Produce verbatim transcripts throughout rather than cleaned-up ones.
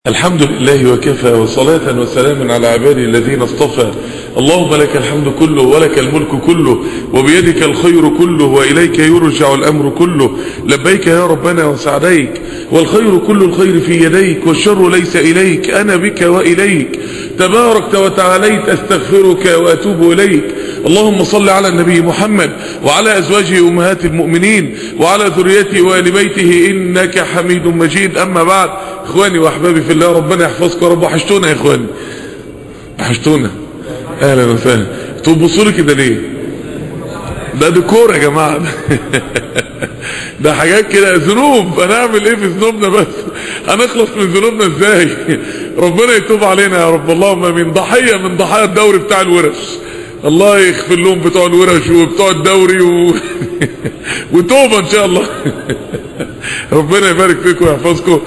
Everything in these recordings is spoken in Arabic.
الحمد لله وكفى وصلاة وسلام على عباده الذين اصطفى. اللهم لك الحمد كله ولك الملك كله وبيدك الخير كله وإليك يرجع الأمر كله. لبيك يا ربنا وسعديك والخير كل الخير في يديك والشر ليس إليك، أنا بك وإليك تباركت وتعاليت، أستغفرك وأتوب إليك. اللهم صل على النبي محمد وعلى أزواجه أمهات المؤمنين وعلى ذريته وآل بيته إنك حميد مجيد. أما بعد، إخواني وأحبابي في الله، ربنا يحفظكم يا رب. وحشتونا يا إخواني، وحشتونا، أهلا وسهلا. تبصوا لي كده ليه؟ ده ديكور يا جماعة. ده حاجات كده ذنوب، هنعمل ايه في ذنوبنا؟ بس هنخلص من ذنوبنا ازاي؟ ربنا يتوب علينا يا رب. اللهم من ضحية من ضحايا الدوري بتاع الورش، الله يغفر لهم بتوع الورش وبتوع الدوري و... وتوبة ان شاء الله. ربنا يبارك فيكم ويحفظكم.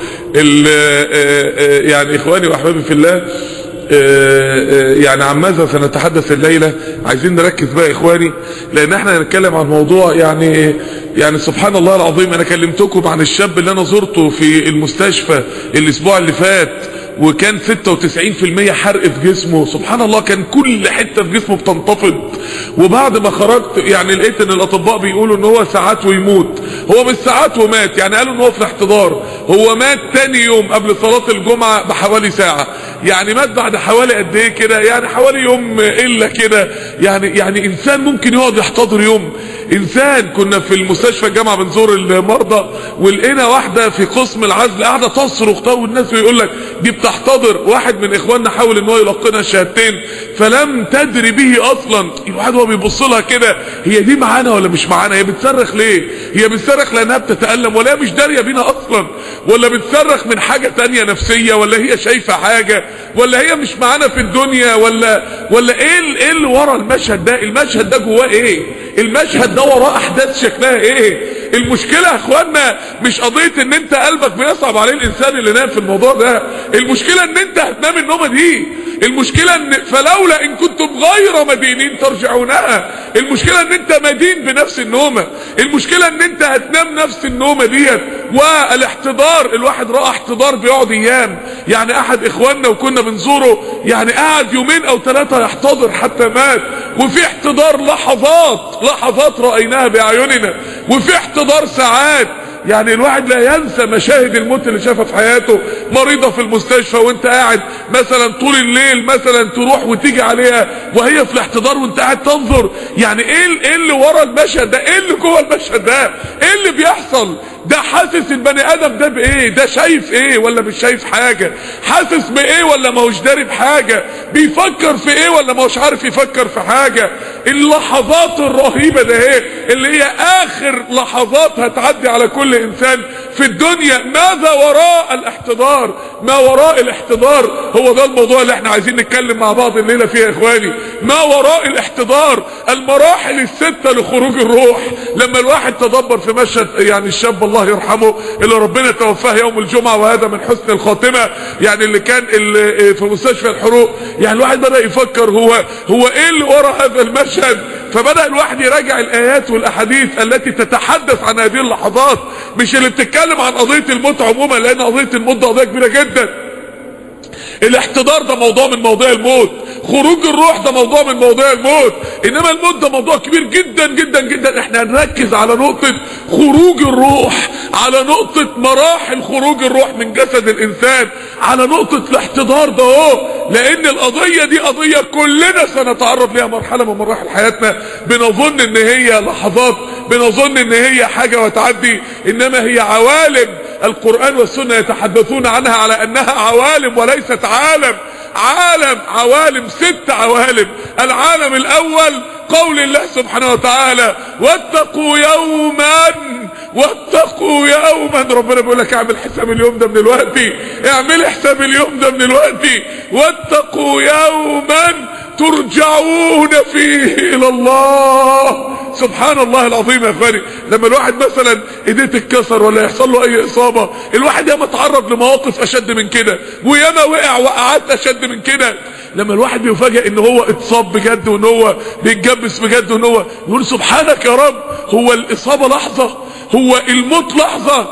يعني اخواني واحبابي في الله، يعني عن ماذا سنتحدث الليلة؟ عايزين نركز بقى اخواني، لان احنا هنتكلم عن موضوع يعني يعني سبحان الله العظيم. انا كلمتكم عن الشاب اللي انا زرته في المستشفى الاسبوع اللي فات، وكان ستة وتسعين في المية حرق في جسمه. سبحان الله، كان كل حتة في جسمه بتنتفض. وبعد ما خرجت يعني لقيت ان الاطباء بيقولوا ان هو ساعات ويموت. هو مش ساعات ومات، يعني قالوا ان هو في الاحتضار. هو مات تاني يوم قبل صلاة الجمعة بحوالي ساعة. يعني مات بعد حوالي قد ايه كده؟ يعني حوالي يوم الا كده. يعني يعني انسان ممكن يقعد يحتضر يوم؟ انسان كنا في المستشفى الجامعة بنزور المرضى، ولقينا واحدة في قسم العزل قاعدة تصرخ، والناس بيقول لك دي بتحتضر. واحد من اخواننا حاول ان هو يلقنها الشهادتين فلم تدري به اصلا. الواحد هو بيبص لها كده، هي دي معانا ولا مش معانا؟ هي بتصرخ ليه؟ هي بتصرخ لانها بتتألم، ولا هي مش داريه بينا اصلا؟ ولا بتصرخ من حاجة تانية نفسية؟ ولا هي شايفة حاجة؟ ولا هي مش معانا في الدنيا؟ ولا ولا ايه ايه اللي ورا المشهد ده؟ المشهد ده جواه ايه؟ المشهد ده وراه احداث شكلها ايه؟ المشكلة يا اخوانا مش قضية ان انت قلبك بيصعب عليه الانسان اللي نام في الموضوع ده. المشكلة ان انت هتنام النومة دي. المشكلة ان فلولا ان كنتم غير مدينين ترجعونها. المشكلة ان انت مدين بنفس النومة. المشكلة ان انت هتنام نفس النومة ديت. والاحتضار، الواحد رأى احتضار بيقعد ايام. يعني احد اخواننا وكنا بنزوره يعني قعد يومين او ثلاثة يحتضر حتى مات. وفي احتضار لحظات لحظات رأيناها باعيننا، وفي احتضار ساعات. يعني الواحد لا ينسى مشاهد الموت اللي شافها في حياته. مريضة في المستشفى وانت قاعد مثلا طول الليل مثلا تروح وتيجي عليها وهي في الاحتضار وانت قاعد تنظر. يعني ايه ايه اللي ورا المشهد ده؟ ايه اللي جوه المشهد ده؟ ايه اللي بيحصل ده؟ حاسس البني ادم ده بايه؟ ده شايف ايه ولا مش شايف حاجة؟ حاسس بايه ولا ما هوش داري بحاجة؟ بيفكر في ايه ولا ما هوش عارف يفكر في حاجة؟ اللحظات الرهيبة ده ايه اللي هي اخر لحظات هتعدي على كل انسان في الدنيا. ماذا وراء الاحتضار؟ ما وراء الاحتضار هو ده الموضوع اللي احنا عايزين نتكلم مع بعض الليلة فيه يا اخواني. ما وراء الاحتضار، المراحل الستة لخروج الروح. لما الواحد تدبر في مشهد يعني الشاب الله يرحمه اللي ربنا توفاه يوم الجمعة، وهذا من حسن الخاتمة، يعني اللي كان اللي في مستشفى الحروق، يعني الواحد بدأ يفكر هو هو ايه اللي وراء هذا المشهد. فبدأ الواحد يراجع الآيات والأحاديث التي تتحدث عن هذه اللحظات، مش اللي بتتكلم عن قضية الموت عموما، لأن قضية الموت ده قضية كبيرة جدا. الاحتضار ده موضوع من مواضيع الموت، خروج الروح ده موضوع من مواضيع الموت، انما الموت ده موضوع كبير جدا جدا جدا. احنا هنركز على نقطة خروج الروح، على نقطة مراحل خروج الروح من جسد الانسان، على نقطة الاحتضار ده اهو. لان القضية دي قضية كلنا سنتعرض لها مرحلة من مراحل حياتنا. بنظن ان هي لحظات، بنظن ان هي حاجة وتعدي، انما هي عوالم. القرآن والسنة يتحدثون عنها على انها عوالم وليست عالم. عالم، عوالم، ست عوالم. العالم الاول قول الله سبحانه وتعالى: واتقوا يوما واتقوا يوما. ربنا بيقول لك اعمل حساب اليوم ده من الوقت، اعمل حساب اليوم ده من الوقت. واتقوا يوما ترجعون فيه الى الله. سبحان الله العظيم يا اخواني. لما الواحد مثلا ايديه تتكسر ولا يحصل له اي اصابة، الواحد ياما اتعرض لمواقف اشد من كده، وياما وقع وقعات اشد من كده. لما الواحد بيفاجئ ان هو اتصاب بجد وان هو بيتجبس بجد وان هو يقول سبحانك يا رب. هو الاصابة لحظة؟ هو الموت لحظة؟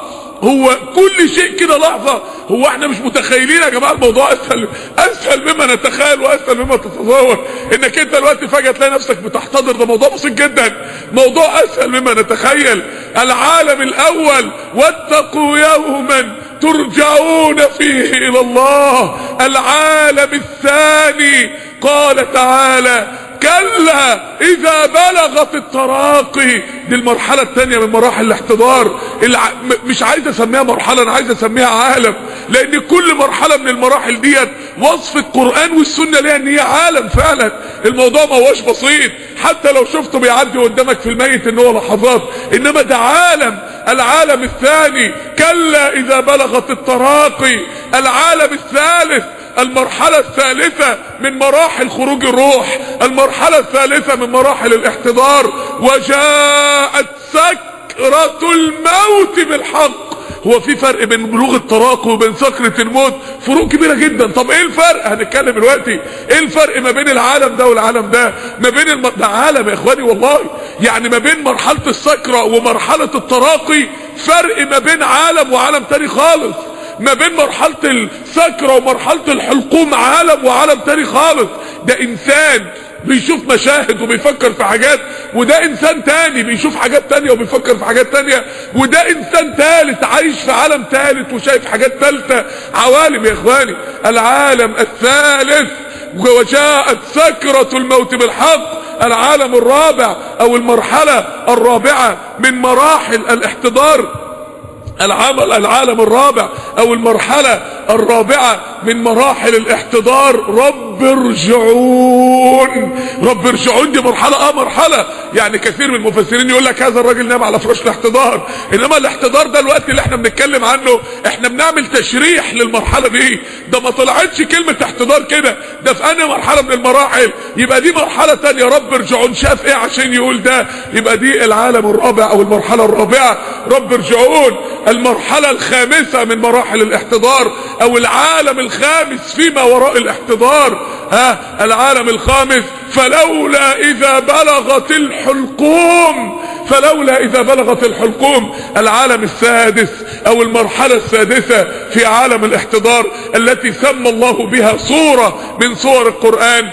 هو كل شيء كده لحظة. هو احنا مش متخيلين يا جماعة الموضوع اسهل اسهل مما نتخيل واسهل مما تتصور. انك انت دلوقتي فجأة تلاقي نفسك بتحتضر، ده موضوع بسيط جدا، موضوع اسهل مما نتخيل. العالم الاول واتقوا يوما ترجعون فيه الى الله. العالم الثاني قال تعالى كلا اذا بلغت التراقي. دي المرحلة الثانية من مراحل الاحتضار. الع... مش عايز اسميها مرحلة، انا عايز اسميها عالم، لان كل مرحلة من المراحل ديت وصف القرآن والسنة ليها ان هي عالم فعلا. الموضوع ما هوش بسيط، حتى لو شفته بيعدي قدامك في الميت ان هو لحظات، انما ده عالم. العالم الثاني كلا اذا بلغت التراقي. العالم الثالث المرحلة الثالثة من مراحل خروج الروح، المرحلة الثالثة من مراحل الاحتضار. وجاءت سكرة الموت بالحق. هو في فرق بين بلوغ التراقي وبين سكرة الموت؟ فروق كبيرة جدا. طب ايه الفرق؟ هنتكلم دلوقتي. ايه الفرق ما بين العالم ده والعالم ده؟ ما بين الم... ده عالم يا اخواني والله، يعني ما بين مرحلة السكرة ومرحلة التراقي فرق ما بين عالم وعالم تاني خالص. ما بين مرحلة السكرة ومرحلة الحلقوم عالم وعالم تاني خالص. ده انسان بيشوف مشاهد وبيفكر في حاجات، وده انسان تاني بيشوف حاجات تانية وبيفكر في حاجات تانية، وده انسان تالت عايش في عالم تالت وشايف حاجات تالتة. عوالم يا اخواني. العالم الثالث وجاءت سكرة الموت بالحق. العالم الرابع او المرحلة الرابعة من مراحل الاحتضار، العمل العالم الرابع او المرحلة الرابعة من مراحل الاحتضار رب ارجعون. رب ارجعون دي مرحلة اه مرحلة يعني كثير من المفسرين يقول لك هذا الراجل نام على فراش الاحتضار، انما الاحتضار ده الوقت اللي احنا بنتكلم عنه احنا بنعمل تشريح للمرحلة دي. ده ما طلعتش كلمة احتضار كده، ده في انا مرحلة من المراحل. يبقى دي مرحلة تانية. رب ارجعون شاف ايه عشان يقول ده؟ يبقى دي العالم الرابع او المرحلة الرابعة رب ارجعون. المرحلة الخامسة من مراحل الاحتضار او العالم الخامس فيما وراء الاحتضار، ها العالم الخامس فلولا اذا بلغت الحلقوم. فلولا اذا بلغت الحلقوم. العالم السادس او المرحلة السادسة في عالم الاحتضار التي سمى الله بها صورة من صور القرآن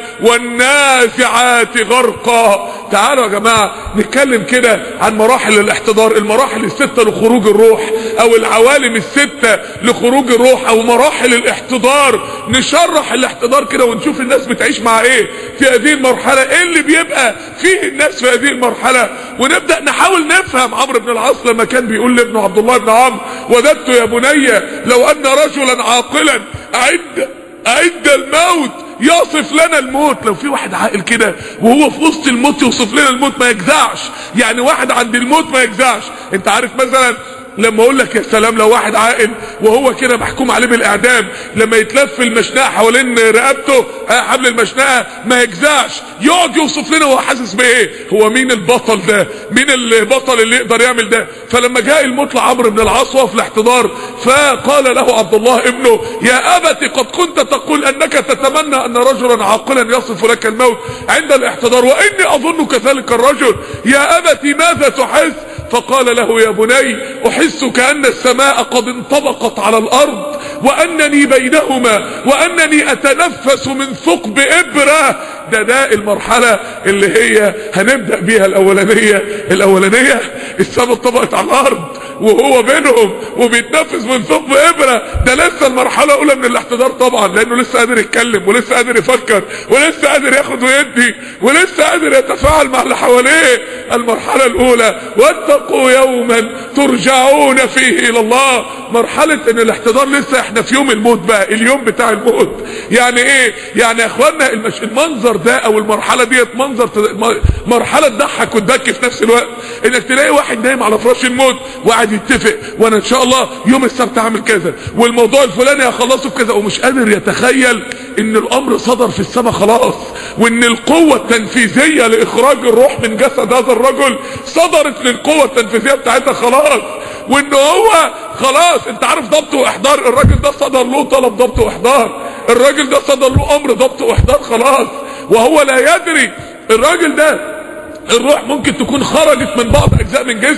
والنازعات غرقا. تعالوا يا جماعة نتكلم كده عن مراحل الاحتضار، المراحل الستة لخروج الروح او العوالم الستة لخروج الروح او مراحل الاحتضار. نشرح الاحتضار كده ونشوف الناس بتعيش مع ايه في هذه المرحلة، ايه اللي بيبقى فيه الناس في هذه المرحلة، ونبدأ نحاول نفهم. عمرو بن العاص لما كان بيقول لابنه عبد الله بن عمرو وددت يا بني لو ان رجلا عاقلا اعد اعد الموت يصف لنا الموت. لو في واحد عاقل كده وهو في وسط الموت يوصف لنا الموت ما يجزعش، يعني واحد عند الموت ما يجزعش. انت عارف مثلا لما اقول لك يا سلام لو واحد عاقل وهو كده محكوم عليه بالاعدام لما يتلف المشنقه حوالين رقبته حبل المشنقه ما يجزعش، يقعد يوصف لنا وهو حاسس بايه، هو مين البطل ده، مين البطل اللي يقدر يعمل ده. فلما جاء الموت لعمرو بن العاص وهو في الاحتضار فقال له عبد الله ابنه يا ابت قد كنت تقول انك تتمنى ان رجلا عاقلا يصف لك الموت عند الاحتضار واني اظن كذلك الرجل، يا ابت ماذا تحس؟ فقال له يا بني احس كأن السماء قد انطبقت على الارض وانني بينهما وانني اتنفس من ثقب ابرة. ده ده المرحلة اللي هي هنبدأ بيها الاولانية. الاولانية السماء انطبقت على الارض وهو بينهم وبيتنفس من ثقب ابرة. ده لسه المرحلة الاولى من الاحتضار طبعا، لانه لسه قادر يتكلم ولسه قادر يفكر ولسه قادر ياخد ويدي ولسه قادر يتفاعل مع اللي حواليه. المرحلة الاولى واتقوا يوما ترجعون فيه الى الله. مرحلة ان الاحتضار لسه احنا في يوم الموت بقى، اليوم بتاع الموت. يعني ايه؟ يعني يا اخوانا المش... المنظر ده او المرحلة ديت منظر ت... مرحلة تضحك وتبكي في نفس الوقت. انك تلاقي واحد نايم على فراش الموت وقاعد يتفق وانا ان شاء الله يوم السبت هعمل كذا والموضوع الفلاني هخلصه بكذا، ومش قادر يتخيل ان الامر صدر في السماء خلاص، وان القوة التنفيذية لاخراج الروح من جسد هذا الرجل صدرت للقوة التنفيذية بتاعتها خلاص، وان هو خلاص انت عارف ضبط واحضار. الراجل ده صدر له طلب ضبط واحضار، الراجل ده صدر له امر ضبط واحضار خلاص، وهو لا يدري. الراجل ده الروح ممكن تكون خرجت من بعض اجزاء من جسمه،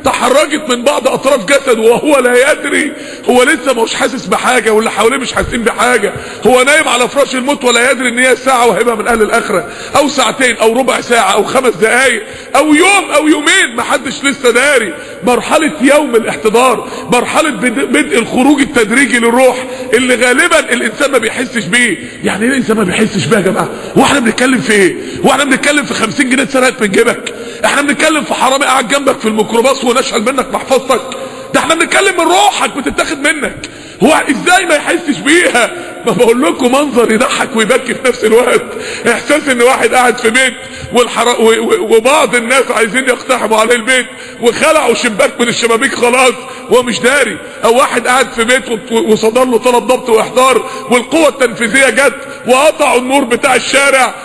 تحرجت من بعض اطراف جسده وهو لا يدري. هو لسه مش حاسس بحاجه واللي حواليه مش حاسين بحاجه. هو نايم على فراش الموت ولا يدري ان هي ساعه وهيبقى من اهل الاخره، او ساعتين او ربع ساعه او خمس دقائق او يوم او يومين، محدش لسه داري. مرحله يوم الاحتضار، مرحله بدء الخروج التدريجي للروح اللي غالبا الانسان ما بيحسش بيه. يعني ايه الانسان ما بيحسش بيه يا جماعه؟ هو احنا بنتكلم في ايه؟ هو احنا بنتكلم في خمسين جنيه اتسرقت من جيبك؟ احنا بنتكلم في حرامي قاعد جنبك في الميكروباص ونشل منك محفظتك؟ ده احنا بنتكلم من روحك بتتاخد منك. هو ازاي ما يحسش بيها؟ ما بقول لكم منظر يضحك ويبكي في نفس الوقت. احساس ان واحد قاعد في بيت والحر... و... و... وبعض الناس عايزين يقتحموا عليه البيت وخلعوا شباك من الشبابيك خلاص وهو مش داري. او واحد قاعد في بيت و... وصدر له طلب ضبط واحضار والقوة التنفيذية جت وقطعوا النور بتاع الشارع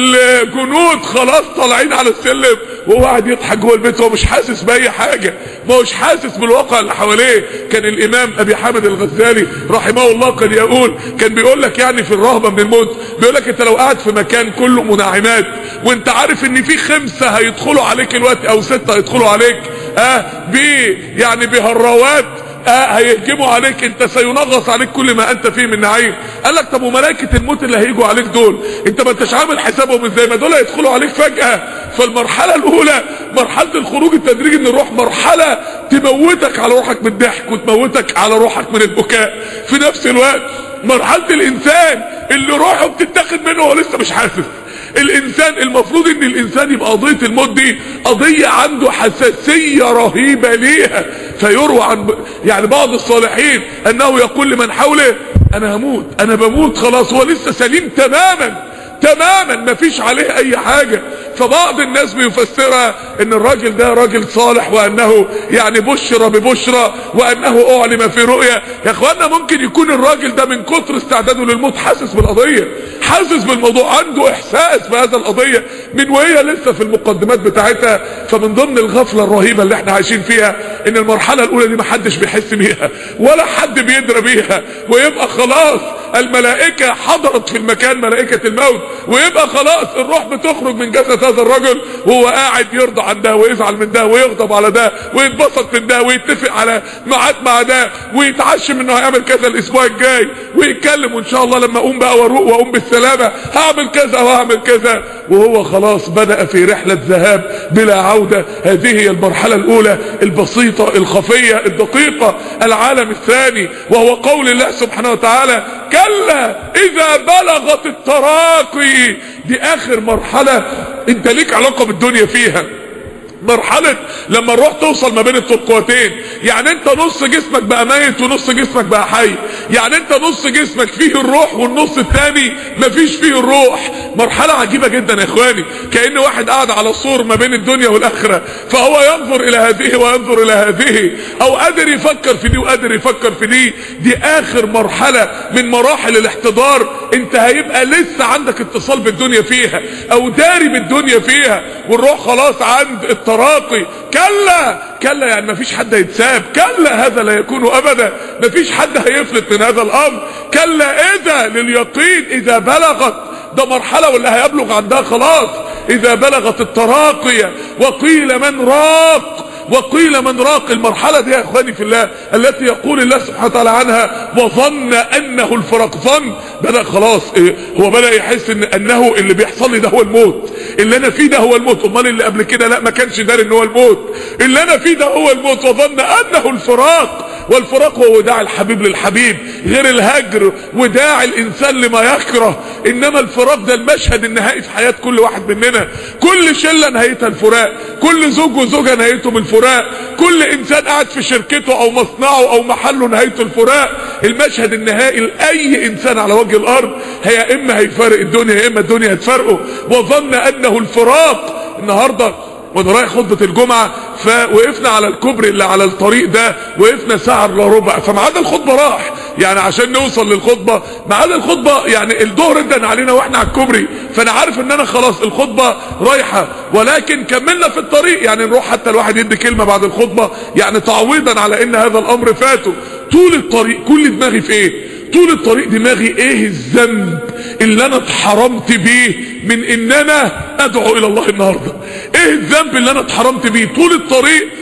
والجنود خلاص طالعين على السلم وهو قاعد يضحك جوه البيت وهو مش حاسس باي حاجه، ما هوش حاسس بالواقع اللي حواليه. كان الامام ابي حامد الغزالي رحمه الله كان يقول كان بيقول لك يعني في الرهبه من الموت، بيقول لك انت لو قاعد في مكان كله مناعمات وانت عارف ان في خمسه هيدخلوا عليك الوقت او سته هيدخلوا عليك اه بي يعني بهراوات اه هيهجموا عليك، انت سينغص عليك كل ما انت فيه من نعيم. قال لك طب وملائكه الموت اللي هيجوا عليك دول انت ما انتش عامل حسابهم ازاي؟ ما دول هيدخلوا عليك فجاه. فالمرحله الاولى مرحله الخروج التدريجي من الروح، مرحله تموتك على روحك من الضحك وتموتك على روحك من البكاء في نفس الوقت. مرحله الانسان اللي روحه بتتاخد منه وهو لسه مش حاسس. الانسان المفروض ان الانسان يبقى قضيه الموت دي قضيه عنده حساسيه رهيبه ليها. فيروى عن يعني بعض الصالحين انه يقول لمن حوله انا هموت انا بموت خلاص، هو لسه سليم تماما تماما مفيش عليه اي حاجه. فبعض الناس بيفسرها ان الراجل ده راجل صالح وانه يعني بشر ببشرى وانه اعلم في رؤيا. يا اخوانا ممكن يكون الراجل ده من كتر استعداده للموت حاسس بالقضيه، حاسس بالموضوع، عنده احساس بهذا القضيه من وهي لسه في المقدمات بتاعتها. فمن ضمن الغفله الرهيبه اللي احنا عايشين فيها ان المرحله الاولى دي محدش بيحس بيها ولا حد بيدرى بيها، ويبقى خلاص الملائكه حضرت في المكان ملائكه الموت، ويبقى خلاص الروح بتخرج من جسد هذا الرجل وهو قاعد يرضى عن ده ويزعل من ده ويغضب على ده ويتبسط من ده ويتفق على ميعاد مع ده ويتعشم انه هيعمل كذا الاسبوع الجاي ويتكلم وان شاء الله لما اقوم بقى واروق واقوم بالسلامه هعمل كذا وهعمل كذا، وهو خلاص بدأ في رحله ذهاب بلا عوده. هذه هي المرحله الاولى البسيطه الخفيه الدقيقه. العالم الثاني وهو قول الله سبحانه وتعالى كلا اذا بلغت التراقي. دي اخر مرحله انت ليك علاقه بالدنيا فيها، مرحلة لما الروح توصل ما بين الترقوتين. يعني انت نص جسمك بقى ميت ونص جسمك بقى حي، يعني انت نص جسمك فيه الروح والنص الثاني مفيش فيه الروح. مرحلة عجيبة جدا يا اخواني، كأن واحد قاعد على سور ما بين الدنيا والاخرة، فهو ينظر الى هذه وينظر الى هذه، او قادر يفكر في دي وقادر يفكر في دي. دي اخر مرحلة من مراحل الاحتضار. انت هيبقى لسه عندك اتصال بالدنيا فيها او داري بالدنيا فيها، والروح خلاص عند التراقي. كلا كلا يعني مفيش حد هيتساب، كلا هذا لا يكون ابدا، مفيش حد هيفلت من هذا الامر. كلا اذا لليقين اذا بلغت، ده مرحلة واللي هيبلغ عندها خلاص اذا بلغت التراقية وقيل من راق وقيل من راق. المرحلة دي يا اخواني في الله التي يقول الله سبحانه وتعالى عنها وظن انه الفراق. ظن بدأ خلاص إيه؟ هو بدأ يحس ان انه اللي بيحصل لي ده هو الموت، اللي انا فيه ده هو الموت. امال اللي قبل كده لا ما كانش داري ان هو الموت، اللي انا فيه ده هو الموت. وظن انه الفراق، والفراق هو وداع الحبيب للحبيب غير الهجر وداع الانسان لما يكره. انما الفراق ده المشهد النهائي في حياة كل واحد مننا. كل شلة نهايتها الفراق، كل زوج وزوجة نهايتهم الفراق، كل انسان قاعد في شركته او مصنعه او محله نهايته الفراق. المشهد النهائي لاي انسان على وجه الارض هي اما هيفارق الدنيا يا اما الدنيا هتفارقه. وظن انه الفراق. النهارده وانا رايح خطبه الجمعه فوقفنا على الكوبري اللي على الطريق ده، وقفنا ساعه الا ربع، فميعاد الخطبه راح يعني عشان نوصل للخطبه. ميعاد الخطبه يعني الظهر ادن علينا واحنا على الكوبري، فانا عارف ان انا خلاص الخطبه رايحه، ولكن كملنا في الطريق يعني نروح حتى الواحد يدي كلمه بعد الخطبه يعني تعويضا على ان هذا الامر فاته. طول الطريق كل دماغي في ايه؟ طول الطريق دماغي ايه الذنب اللي انا اتحرمت بيه من ان انا ادعو الى الله النهارده؟ ايه الذنب اللي انا اتحرمت بيه؟ طول الطريق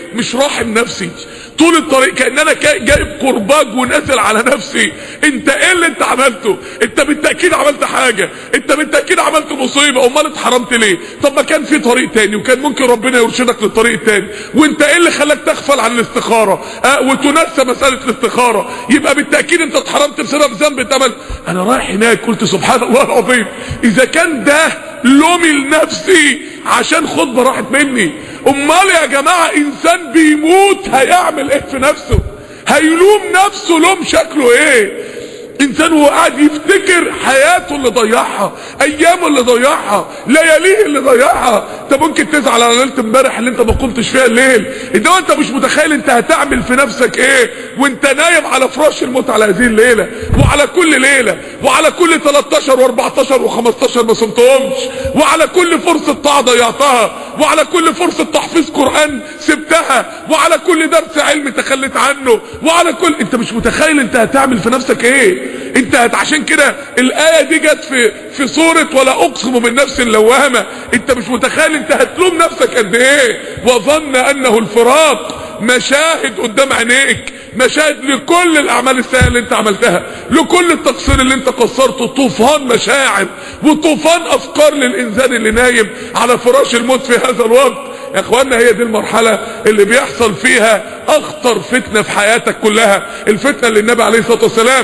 مش راحم نفسي طول الطريق، كأن انا جايب قرباج ونازل على نفسي. انت ايه اللي انت عملته؟ انت بالتأكيد عملت حاجة، انت بالتأكيد عملت مصيبة، امال اتحرمت ليه؟ طب ما كان في طريق تاني وكان ممكن ربنا يرشدك للطريق التاني، وانت ايه اللي خلاك تغفل عن الاستخارة اه وتنسى مسألة الاستخارة؟ يبقى بالتأكيد انت اتحرمت بسبب ذنب اتعمل. انا رايح هناك قلت سبحان الله العظيم، اذا كان ده لومي لنفسي عشان خطبة راحت مني، امال يا جماعة انسان بيموت هيعمل ايه في نفسه؟ هيلوم نفسه لوم شكله ايه؟ انسان هو قاعد يفتكر حياته اللي ضيعها، ايامه اللي ضيعها، لياليه اللي ضيعها. انت ممكن تزعل على ليله امبارح اللي انت ما قمتش فيها الليل، انما انت مش متخيل انت هتعمل في نفسك ايه وانت نايم على فراش الموت على هذه الليله، وعلى كل ليله، وعلى كل تلتاشر واربعتاشر وخمستاشر ما صمتهمش، وعلى كل فرصه طاعه ضيعتها، وعلى كل فرصه تحفيظ قران سبتها، وعلى كل درس علم تخليت عنه، وعلى كل انت مش متخيل انت هتعمل في نفسك ايه. انت هت عشان كده الايه دي جت في في سوره ولا اقسم بالنفس اللوامه. انت مش متخيل انت هتلوم نفسك قد ايه. وظن انه الفراق، مشاهد قدام عينيك، مشاهد لكل الاعمال السيئه اللي انت عملتها، لكل التقصير اللي انت قصرته، طوفان مشاعر وطوفان افكار للانسان اللي نايم على فراش الموت في هذا الوقت. يا اخوانا هي دي المرحله اللي بيحصل فيها اخطر فتنه في حياتك كلها، الفتنه اللي النبي عليه الصلاه والسلام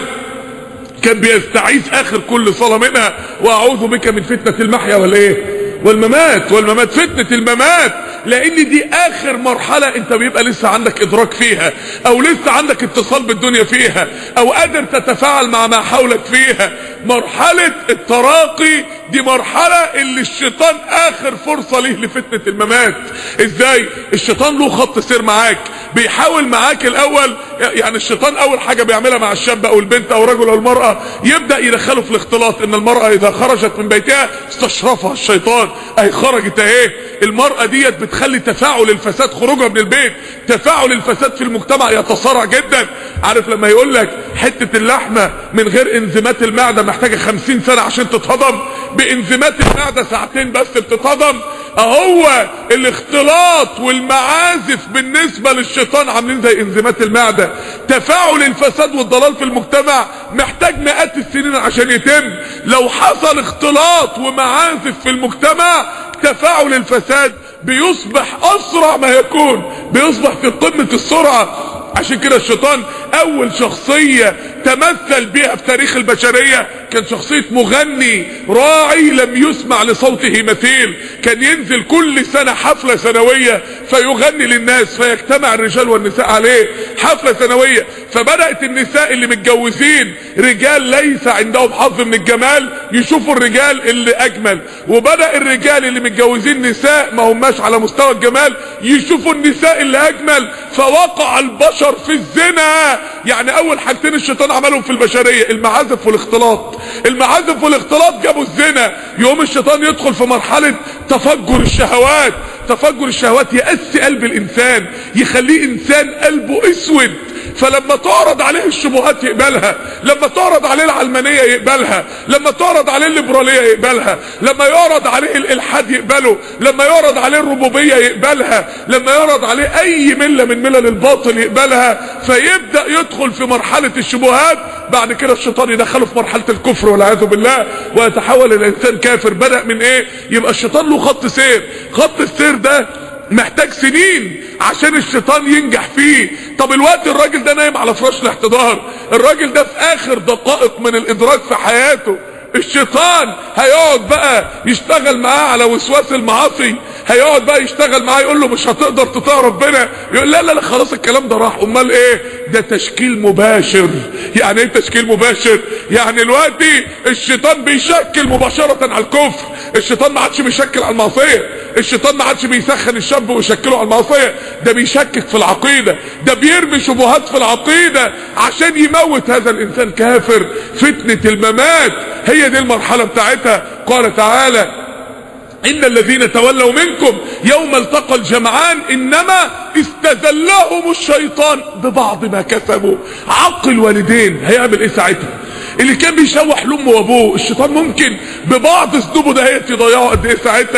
كان بيستعيذ اخر كل صلاه منها، واعوذ بك من فتنه المحيا والايه والممات. والممات فتنه الممات، لان دي اخر مرحله انت بيبقى لسه عندك ادراك فيها، او لسه عندك اتصال بالدنيا فيها، او قادر تتفاعل مع ما حولك فيها. مرحله التراقي دي مرحله اللي الشيطان اخر فرصه ليه لفتنه الممات. ازاي؟ الشيطان له خط سير معاك، بيحاول معاك الاول، يعني الشيطان اول حاجه بيعملها مع الشاب او البنت او الرجل او المراه، يبدا يدخله في الاختلاط. ان المراه اذا خرجت من بيتها استشرفها الشيطان، اهي خرجت اهي. المراه ديت بتخلي تفاعل الفساد خروجها من البيت، تفاعل الفساد في المجتمع يتسارع جدا. عارف لما يقول لك حته اللحمه من غير انزيمات المعده محتاجه خمسين سنه عشان تتهضم، بانزيمات المعده ساعتين بس بتتهضم. اهو الاختلاط والمعازف بالنسبه للشيطان عاملين زي انزيمات المعده. تفاعل الفساد والضلال في المجتمع محتاج مئات السنين عشان يتم. لو حصل اختلاط ومعازف في المجتمع، تفاعل الفساد بيصبح اسرع ما يكون، بيصبح في قمه السرعه. عشان كده الشيطان اول شخصية تمثل بها في تاريخ البشرية كان شخصية مغني راعي لم يسمع لصوته مثيل. كان ينزل كل سنة حفلة سنوية فيغني للناس، فيجتمع الرجال والنساء عليه، حفلة سنوية. فبدأت النساء اللي متجوزين رجال ليس عندهم حظ من الجمال يشوفوا الرجال اللي اجمل، وبدأ الرجال اللي متجوزين نساء ما هماش على مستوى الجمال يشوفوا النساء اللي اجمل، فوقع البشر في الزنا. يعني اول حاجتين الشيطان عملهم في البشرية المعازف والاختلاط. المعازف والاختلاط جابوا الزنا. يوم الشيطان يدخل في مرحلة تفجر الشهوات. تفجر الشهوات يقسي قلب الانسان، يخليه انسان قلبه اسود. فلما تعرض عليه الشبهات يقبلها، لما تعرض عليه العلمانية يقبلها، لما تعرض عليه الليبرالية يقبلها، لما يعرض عليه الالحاد يقبله، لما يعرض عليه الربوبية يقبلها، لما يعرض عليه اي ملة من ملل الباطل يقبلها. فيبدأ يدخل في مرحلة الشبهات. بعد كده الشيطان يدخله في مرحلة الكفر والعياذ بالله، ويتحول الانسان كافر. بدأ من ايه؟ يبقى الشيطان له خط سير. خط السير ده محتاج سنين عشان الشيطان ينجح فيه. طب الوقت الراجل ده نايم على فراش الاحتضار، الراجل ده في اخر دقائق من الادراك في حياته. الشيطان هيقعد بقى يشتغل معاه على وسواس المعاصي، هيقعد بقى يشتغل معاه يقول له مش هتقدر تطيع ربنا، يقول لا لا لا خلاص الكلام ده راح. امال ايه؟ ده تشكيل مباشر. يعني ايه تشكيل مباشر؟ يعني دلوقتي الشيطان بيشكل مباشرة على الكفر. الشيطان ما عادش بيشكل على المعصية، الشيطان ما عادش بيسخن الشاب ويشكله على المعصية، ده بيشكك في العقيدة، ده بيرمي شبهات في العقيدة عشان يموت هذا الانسان كافر. فتنة الممات هي دي المرحلة بتاعتها. قال تعالى إن الذين تولوا منكم يوم التقى الجمعان إنما استزلهم الشيطان ببعض ما كسبوا. عقل والدين هيعمل إيه ساعتها؟ اللي كان بيشوح لأمه وأبوه الشيطان ممكن ببعض ذنوبه ده يضيعه قد إيه ساعتها؟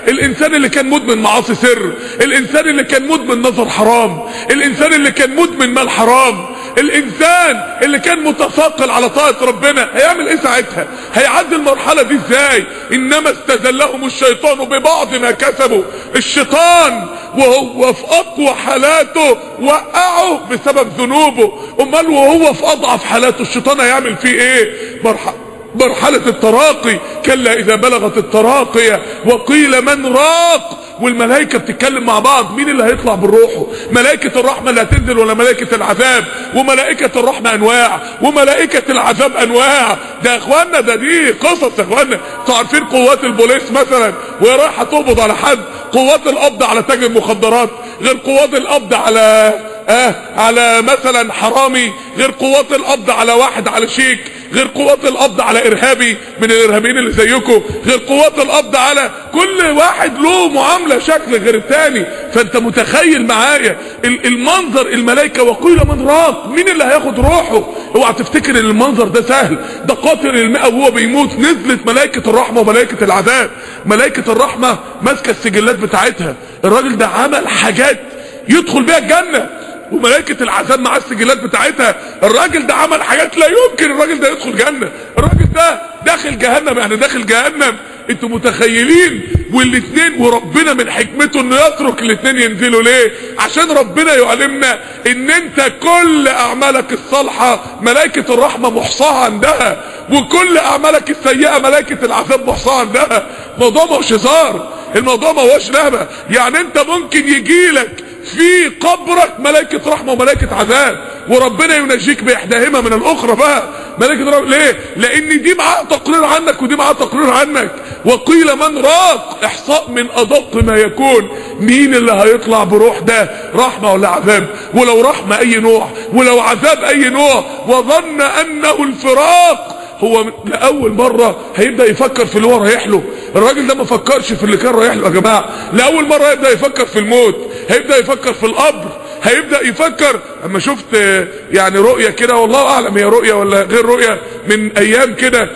الانسان اللي كان مدمن معاصي سر، الانسان اللي كان مدمن نظر حرام، الانسان اللي كان مدمن مال حرام، الانسان اللي كان متثقل على طاعة ربنا، هيعمل ايه ساعتها؟ هيعدي المرحلة دي ازاي؟ انما استزلهم الشيطان ببعض ما كسبوا. الشيطان وهو في اقوى حالاته وقعه بسبب ذنوبه، امال وهو في اضعف حالاته الشيطان هيعمل فيه ايه؟ مرحلة مرحلة التراقي. كلا اذا بلغت التراقية وقيل من راق، والملائكة بتتكلم مع بعض، مين اللي هيطلع بروحه؟ ملائكة الرحمة اللي هتنزل ولا ملائكة العذاب؟ وملائكة الرحمة انواع وملائكة العذاب انواع. ده يا اخوانا ده دي قصص يا اخوانا. انتوا عارفين قوات البوليس مثلا وهي رايحة تقبض على حد، قوات القبض على تاجر مخدرات غير قوات القبض على اه على مثلا حرامي، غير قوات القبض على واحد على شيك، غير قوات القبض على ارهابي من الارهابيين اللي زيكم، غير قوات القبض على كل واحد له معاملة شكل غير التاني. فانت متخيل معايا المنظر، الملائكة وقيل من راق، مين اللي هياخد روحه؟ اوعى تفتكر ان المنظر ده سهل، ده قاتل المئة وهو بيموت. نزلت ملائكة الرحمة وملائكة العذاب. ملائكة الرحمة ماسكة السجلات بتاعتها، الراجل ده عمل حاجات يدخل بيها الجنة، وملائكة العذاب مع السجلات بتاعتها، الراجل ده عمل حاجات لا يمكن الراجل ده يدخل جنة، الراجل ده داخل جهنم، يعني داخل جهنم. انتوا متخيلين؟ والاتنين وربنا من حكمته انه يترك الاتنين ينزلوا ليه؟ عشان ربنا يعلمنا ان انت كل اعمالك الصالحة ملائكة الرحمة محصاها عندها، وكل اعمالك السيئة ملائكة العذاب محصاها عندها. موضوع مش هزار، الموضوع ما هوش لعبة. يعني انت ممكن يجيلك في قبرك ملائكة رحمة وملائكة عذاب، وربنا ينجيك باحداهما من الاخرى بقى. ملائكة رحمة ليه؟ لان دي معاه تقرير عنك ودي معاه تقرير عنك. وقيل من راق، احصاء من ادق ما يكون. مين اللي هيطلع بروح ده؟ رحمة ولا عذاب؟ ولو رحمة اي نوع، ولو عذاب اي نوع. وظن انه الفراق، هو لأول مرة هيبدأ يفكر في اللي هو رايح له. الراجل ده ما فكرش في اللي كان رايح له يا جماعة. لأول مرة هيبدأ يفكر في الموت، هيبدأ يفكر في القبر، هيبدأ يفكر. اما شفت يعني رؤية كده، والله اعلم هي رؤية ولا غير رؤية، من ايام كده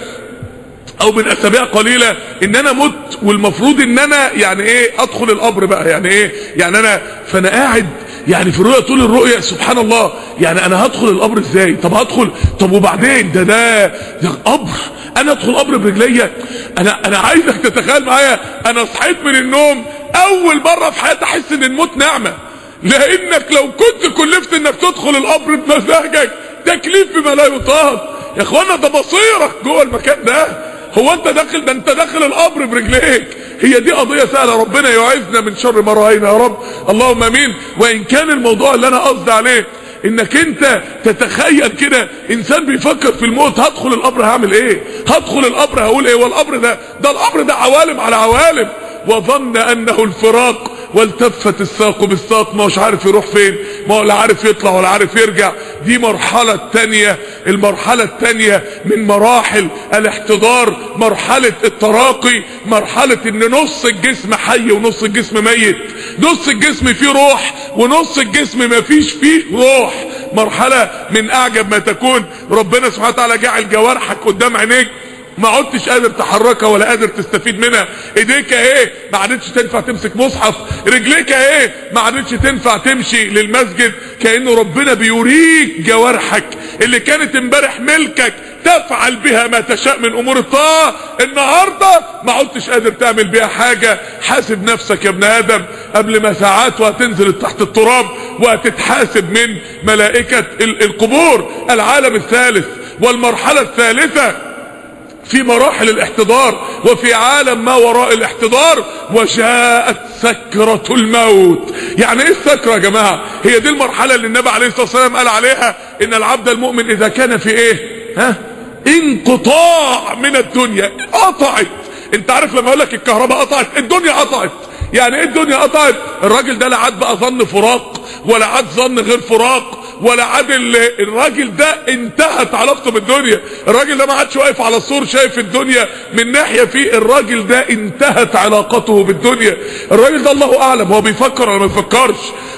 او من اسابيع قليلة، ان انا مت والمفروض ان انا يعني ايه ادخل القبر بقى. يعني ايه يعني انا فانا قاعد يعني في الرؤية طول الرؤية سبحان الله، يعني انا هدخل القبر ازاي؟ طب هدخل، طب وبعدين ده ده ده قبر، انا ادخل قبر برجليا؟ انا انا عايزك تتخيل معايا، انا صحيت من النوم اول مرة في حياتي احس ان الموت نعمة، لانك لو كنت كلفت انك تدخل القبر بمزاجك تكليف بما لا يطاق. يا اخوانا ده مصيرك جوه المكان ده. هو انت داخل، ده انت داخل القبر برجليك. هي دي قضية سهلة، ربنا يعيذنا من شر ما رأينا يا رب، اللهم امين. وان كان الموضوع اللي انا قصدي عليه انك انت تتخيل كده انسان بيفكر في الموت، هدخل القبر هعمل ايه؟ هدخل القبر هقول ايه؟ والقبر ده ده القبر ده عوالم على عوالم. وظن انه الفراق والتفت الساق بالساق، ما هوش عارف يروح فين، ما هو لا عارف يطلع ولا عارف يرجع. دي مرحلة تانية، المرحلة التانية من مراحل الاحتضار، مرحلة التراقي، مرحلة ان نص الجسم حي ونص الجسم ميت، نص الجسم فيه روح ونص الجسم ما فيش فيه روح. مرحلة من اعجب ما تكون. ربنا سبحانه وتعالى جعل جوارحك قدام عينيك ما عدتش قادر تحركها ولا قادر تستفيد منها. ايديك ايه ما عادتش تنفع تمسك مصحف، رجليك ايه ما عادتش تنفع تمشي للمسجد. كأنه ربنا بيوريك جوارحك اللي كانت امبارح ملكك تفعل بها ما تشاء من امور الطاعة، النهاردة ما عدتش قادر تعمل بها حاجة. حاسب نفسك يا ابن ادم قبل ما ساعات وهتنزل تحت التراب وهتتحاسب من ملائكة القبور. العالم الثالث والمرحلة الثالثة في مراحل الاحتضار وفي عالم ما وراء الاحتضار. وجاءت سكرة الموت. يعني ايه السكرة يا جماعة؟ هي دي المرحلة اللي النبي عليه الصلاة والسلام قال عليها ان العبد المؤمن اذا كان في ايه ها انقطاع من الدنيا، قطعت. انت عارف لما اقول لك الكهرباء قطعت، الدنيا قطعت. يعني ايه الدنيا قطعت؟ الراجل ده لا عاد بقى ظن فراق ولا عاد ظن غير فراق ولا عاد. الراجل ده انتهت علاقته بالدنيا. الراجل ده ما عادش واقف على السور شايف الدنيا من ناحية فيه، الراجل ده انتهت علاقته بالدنيا. الراجل ده الله اعلم هو بيفكر ولا ما بيفكرش،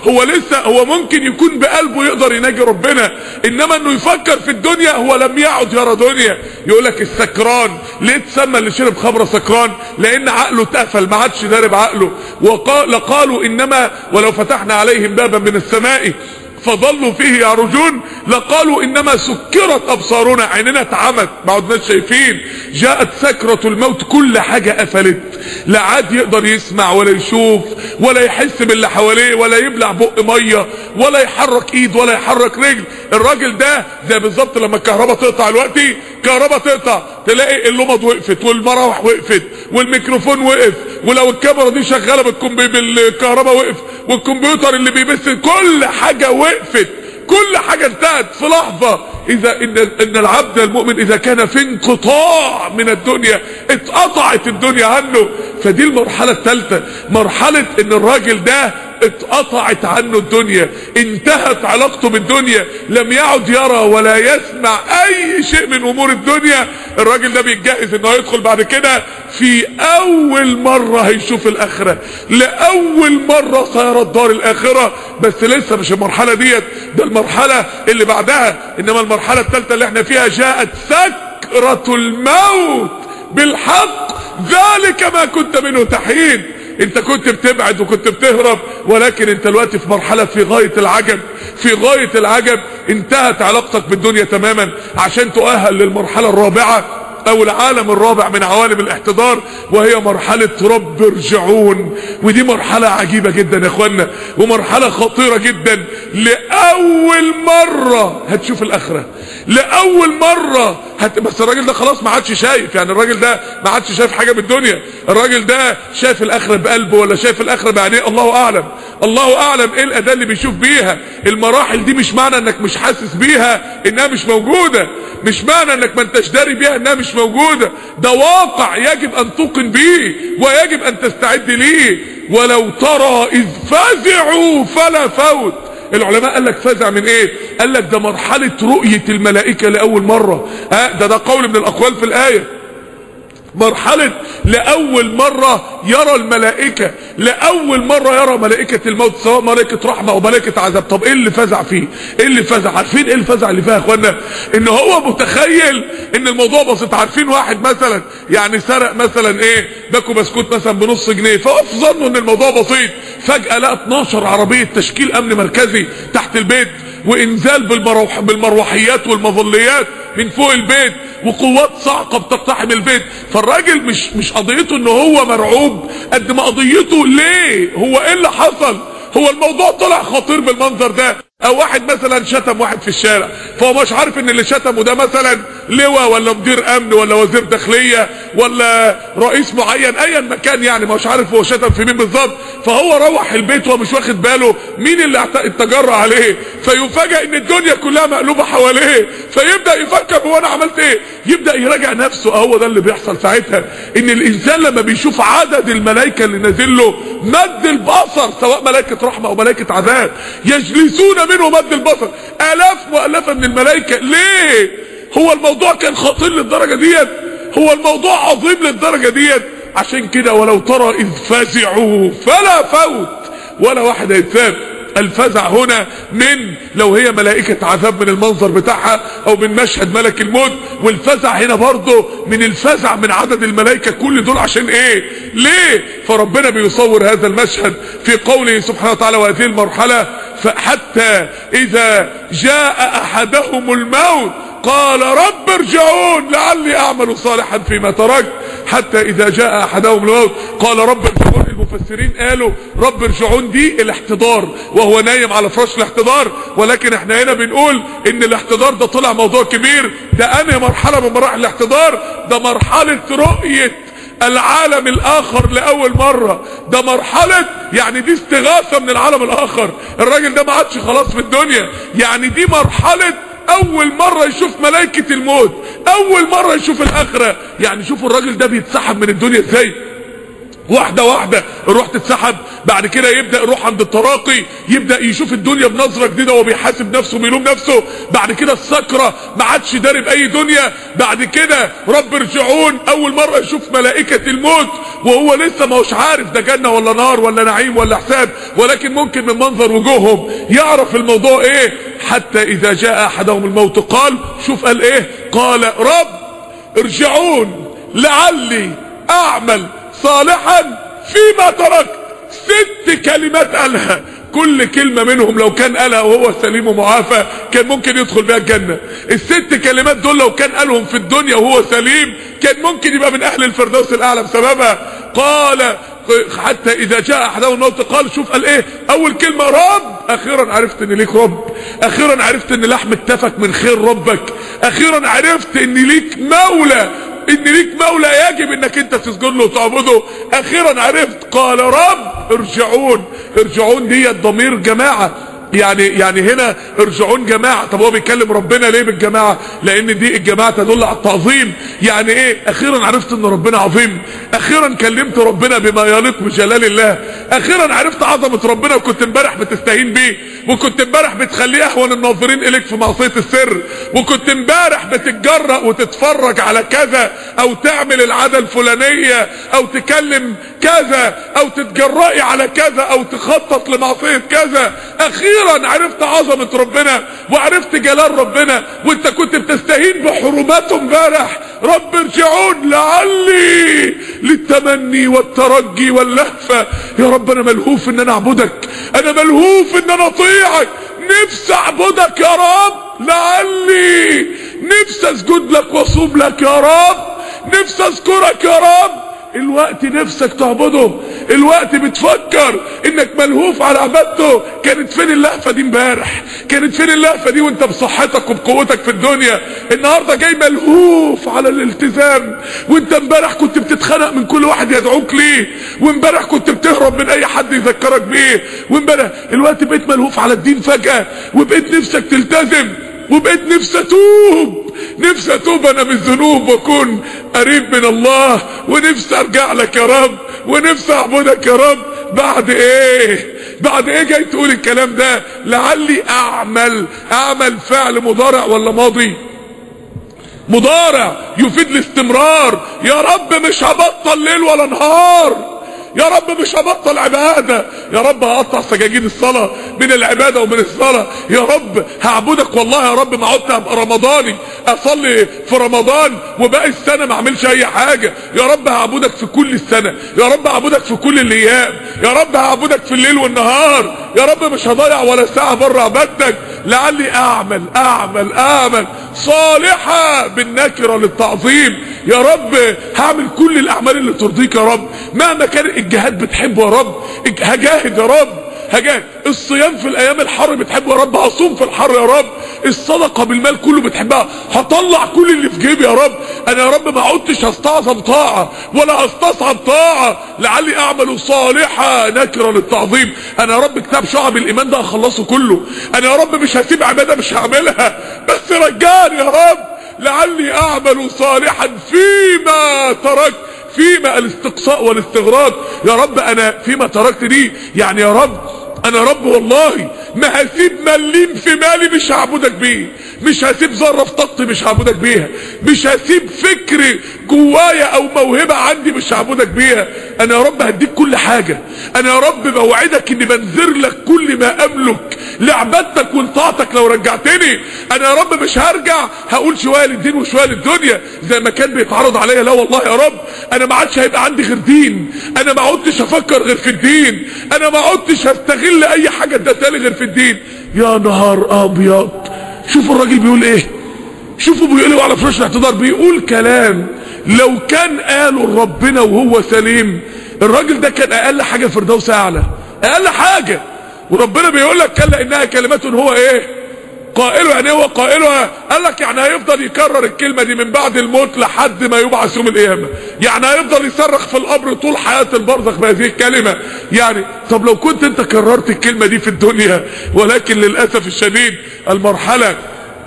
هو لسه هو ممكن يكون بقلبه يقدر يناجي ربنا، انما انه يفكر في الدنيا هو لم يعد يرى دنيا. يقولك السكران ليه اتسمى اللي شرب خمره سكران؟ لان عقله اتقفل، ما عادش دارب عقله. وقال قالوا انما ولو فتحنا عليهم بابا من السماء فظلوا فيه يعرجون لقالوا انما سكرت ابصارنا، عيننا اتعمت ما عدناش شايفين. جاءت سكرة الموت، كل حاجة قفلت، لا عاد يقدر يسمع ولا يشوف ولا يحس باللي حواليه ولا يبلع بق ميه ولا يحرك ايد ولا يحرك رجل. الراجل ده زي بالظبط لما الكهرباء تقطع دلوقتي، كهرباء تقطع تلاقي اللمض وقفت والمراوح وقفت والميكروفون وقف، ولو الكاميرا دي شغاله بالكهرباء وقف، والكمبيوتر اللي بيبث كل حاجه وقفت، كل حاجه انتهت في لحظه. اذا ان ان العبد المؤمن اذا كان في انقطاع من الدنيا اتقطعت الدنيا عنه. فدي المرحله الثالثه، مرحله ان الراجل ده اتقطعت عنه الدنيا، انتهت علاقته بالدنيا، لم يعد يرى ولا يسمع اي شيء من امور الدنيا. الراجل ده بيتجهز انه يدخل بعد كده في اول مرة هيشوف الاخرة، لاول مرة سيرى الدار الاخرة. بس لسه مش المرحلة ديت، ده المرحلة اللي بعدها. انما المرحلة الثالثة اللي احنا فيها جاءت سكرة الموت بالحق، ذلك ما كنت منه تحيد. انت كنت بتبعد وكنت بتهرب، ولكن انت دلوقتي في مرحلة في غاية العجب، في غاية العجب. انتهت علاقتك بالدنيا تماما عشان تؤهل للمرحلة الرابعة او العالم الرابع من عوالم الاحتضار، وهي مرحلة رب ارجعون. ودي مرحلة عجيبة جدا يا اخوانا، ومرحلة خطيرة جدا. لأول مرة هتشوف الاخرة، لأول مرة هت... بس الراجل ده خلاص ما عادش شايف، يعني الراجل ده ما عادش شايف حاجة بالدنيا. الراجل ده شايف الاخرة بقلبه ولا شايف الاخرة بعينيه؟ الله اعلم، الله اعلم ايه الاداة اللي بيشوف بيها. المراحل دي مش معنى انك مش حاسس بيها انها مش موجودة، مش معنى انك ما انتش داري بيها انها مش موجودة. ده واقع يجب ان توقن بيه ويجب ان تستعد ليه. ولو ترى اذ فزعوا فلا فوت. العلماء قال لك فزع من ايه؟ قال لك ده مرحلة رؤية الملائكة لأول مرة. ها ده ده قول من الاقوال في الآية. مرحلة لأول مرة يرى الملائكة، لأول مرة يرى ملائكة الموت، سواء ملائكة رحمة أو ملائكة عذاب. طب إيه اللي فزع فيه؟ إيه اللي فزع؟ عارفين إيه الفزع اللي فيها يا إخوانا؟ إن هو متخيل إن الموضوع بسيط. عارفين واحد مثلا يعني سرق مثلا إيه باكو بسكوت مثلا بنص جنيه، فهو في ظنه إن الموضوع بسيط. فجأة لقى اتناشر عربية تشكيل أمن مركزي تحت البيت، وإنزال بالمروح بالمروحيات والمظليات من فوق البيت، وقوات صاعقة بتقتحم البيت. فالراجل مش مش قضيته ان هو مرعوب قد ما قضيته ليه، هو ايه اللي حصل. هو الموضوع طلع خطير بالمنظر ده. او واحد مثلا شتم واحد في الشارع، فهو مش عارف ان اللي شتمه ده مثلا لواء ولا مدير امن ولا وزير داخليه ولا رئيس معين ايا مكان، يعني مش عارف هو شتم في مين بالظبط. فهو روح البيت وهو مش واخد باله مين اللي اتجرى عليه، فيفاجئ ان الدنيا كلها مقلوبه حواليه، فيبدا يفكر هو انا عملت ايه، يبدا يراجع نفسه. هو ده اللي بيحصل ساعتها، ان الانسان لما بيشوف عدد الملائكه اللي نازل له مد البصر، سواء ملائكه رحمه او ملائكه عذاب، يجلسون منه مد البصر، الاف مؤلفه من الملائكه. ليه؟ هو الموضوع كان خطير للدرجه ديت؟ هو الموضوع عظيم للدرجه ديت؟ عشان كده ولو ترى اذ فزعوا فلا فوت، ولا واحد هيتساب. الفزع هنا من لو هي ملائكة عذاب من المنظر بتاعها او من مشهد ملك الموت، والفزع هنا برضه من الفزع من عدد الملائكة. كل دول عشان ايه؟ ليه؟ فربنا بيصور هذا المشهد في قوله سبحانه وتعالى وهذه المرحلة فحتى اذا جاء احدهم الموت قال رب ارجعون لعلي اعمل صالحا فيما تركت. حتى اذا جاء احدهم الموت قال رب ارجعون. المفسرين قالوا رب ارجعون دي الاحتضار وهو نايم على فراش الاحتضار، ولكن احنا هنا بنقول ان الاحتضار ده طلع موضوع كبير. ده انهي مرحلة من مراحل الاحتضار؟ ده مرحلة رؤية العالم الاخر لاول مرة. ده مرحلة يعني دي استغاثة من العالم الاخر. الراجل ده ما عادش خلاص في الدنيا، يعني دي مرحلة اول مرة يشوف ملائكة الموت، اول مرة يشوف الاخرة. يعني شوفوا الراجل ده بيتسحب من الدنيا ازاي. واحدة واحدة الروح تتسحب. بعد كده يبدأ الروح عند التراقي يبدأ يشوف الدنيا بنظرة جديدة وبيحاسب نفسه وبيلوم نفسه. بعد كده السكرة ما عادش داري بأي دنيا. بعد كده رب ارجعون اول مرة يشوف ملائكة الموت وهو لسه ما هوش عارف ده جنة ولا نار ولا نعيم ولا حساب، ولكن ممكن من منظر وجوههم يعرف الموضوع ايه. حتى اذا جاء احدهم الموت قال، شوف قال ايه، قال رب ارجعون لعلي اعمل صالحا فيما تركت. ست كلمات قالها، كل كلمة منهم لو كان قالها وهو سليم ومعافى كان ممكن يدخل بها الجنة. الست كلمات دول لو كان قالهم في الدنيا وهو سليم كان ممكن يبقى من اهل الفردوس الاعلى بسببها. قال حتى اذا جاء احدهم الموت قال، شوف قال ايه، اول كلمة رب، اخيرا عرفت ان ليك رب، اخيرا عرفت ان لحم اتفك من خير ربك، اخيرا عرفت ان ليك مولى، ان ليك مولى يجب انك انت تسجد له وتعبده. اخيرا عرفت. قال رب ارجعون. ارجعون دي الضمير جماعة، يعني يعني هنا ارجعون جماعة. طب هو بيتكلم ربنا ليه بالجماعة؟ لان دي الجماعة تدل على التعظيم. يعني ايه اخيرا عرفت ان ربنا عظيم، اخيرا كلمت ربنا بما يليق بجلال الله، اخيرا عرفت عظمة ربنا وكنت امبارح بتستهين بيه، وكنت امبارح بتخليه اهون الناظرين اليك في معصية السر، وكنت امبارح بتتجرأ وتتفرج على كذا او تعمل العادة الفلانية او تكلم كذا او تتجرأي على كذا او تخطط لمعصية كذا. اخيرا عرفت عظمة ربنا وعرفت جلال ربنا وانت كنت بتستهين بحرماته امبارح. رب ارجعون لعلي للتمني والترجي واللهفة. يا رب انا ملهوف ان انا اعبدك، انا ملهوف ان انا اطيعك، نفسي اعبدك يا رب، لعلي نفسي اسجد لك واصوم لك يا رب، نفسي اذكرك يا رب. الوقت نفسك تعبده، الوقت بتفكر انك ملهوف على عبادته. كانت فين اللهفة دي امبارح؟ كانت فين اللهفة دي وانت بصحتك وبقوتك في الدنيا؟ النهاردة جاي ملهوف على الالتزام، وانت امبارح كنت بتتخنق من كل واحد يدعوك ليه، وامبارح كنت بتهرب من اي حد يذكرك بيه، وامبارح الوقت بقيت ملهوف على الدين فجأة، وبقيت نفسك تلتزم، وبقيت نفسي اتوب، نفسي اتوب انا من الذنوب واكون قريب من الله، ونفسي ارجع لك يا رب، ونفسي اعبدك يا رب. بعد ايه؟ بعد ايه جاي تقول الكلام ده؟ لعلي اعمل. اعمل فعل مضارع ولا ماضي؟ مضارع يفيد الاستمرار. يا رب مش هبطل ليل ولا نهار، يا رب مش هبطل عبادة، يا رب هقطع سجاجيد الصلاة من العبادة ومن الصلاة، يا رب هعبدك والله يا رب ما عدت ابقى رمضاني اصلي في رمضان وباقي السنة ما اعملش اي حاجة، يا رب هعبدك في كل السنة، يا رب هعبدك في كل الايام، يا رب هعبدك في الليل والنهار، يا رب مش هضيع ولا ساعة بره عبادتك. لعلي اعمل اعمل اعمل صالحة بالنكرة للتعظيم. يا رب هعمل كل الاعمال اللي ترضيك يا رب، مهما كان الجهاد بتحبه يا رب، هجاهد يا رب، هجاهد. الصيام في الايام الحر بتحبه يا رب، هصوم في الحر يا رب. الصدقة بالمال كله بتحبها، هطلع كل اللي في جيبي يا رب. انا يا رب ما عدتش هستعظم طاعة ولا هستصعب طاعة. لعلي اعمل صالحة نكرة للتعظيم. انا يا رب كتاب شعب الايمان ده هخلصه كله، انا يا رب مش هسيب عبادة مش هعملها، بس رجعني يا رب. لعلي اعمل صالحا فيما تركت. فيما الاستقصاء والاستغراق، يا رب انا فيما تركت دي يعني يا رب انا رب والله ما هسيب مليم في مالي مش هعبدك بيه، مش هسيب ذره في طاقتي مش هعبدك بيها، مش هسيب فكر جوايا او موهبه عندي مش هعبدك بيها. انا يا رب هديك كل حاجه، انا يا رب بوعدك اني بنذر لك كل ما املك لعبادتك ولطاعتك لو رجعتني. انا يا رب مش هرجع هقول شويه للدين وشويه للدنيا زي ما كان بيتعرض عليا، لا والله يا رب انا ما عادش هيبقى عندي غير دين، انا ما عدتش افكر غير في الدين، انا ما عدتش هستغل اي حاجه ادتها لي غير في الدين. يا نهار ابيض، شوفوا الراجل بيقول ايه، شوفوا بيقول ايه على فراش الاعتذار، بيقول كلام لو كان قاله ربنا وهو سليم الراجل ده كان اقل حاجه فردوس اعلى، اقل حاجه. وربنا بيقول لك كلا انها كلمات هو ايه قائله، يعني هو قائلها. قال لك يعني هيفضل يكرر الكلمه دي من بعد الموت لحد ما يبعث يوم القيامه، يعني هيفضل يصرخ في القبر طول حياه البرزخ بهذه الكلمه. يعني طب لو كنت انت كررت الكلمه دي في الدنيا، ولكن للاسف الشديد المرحله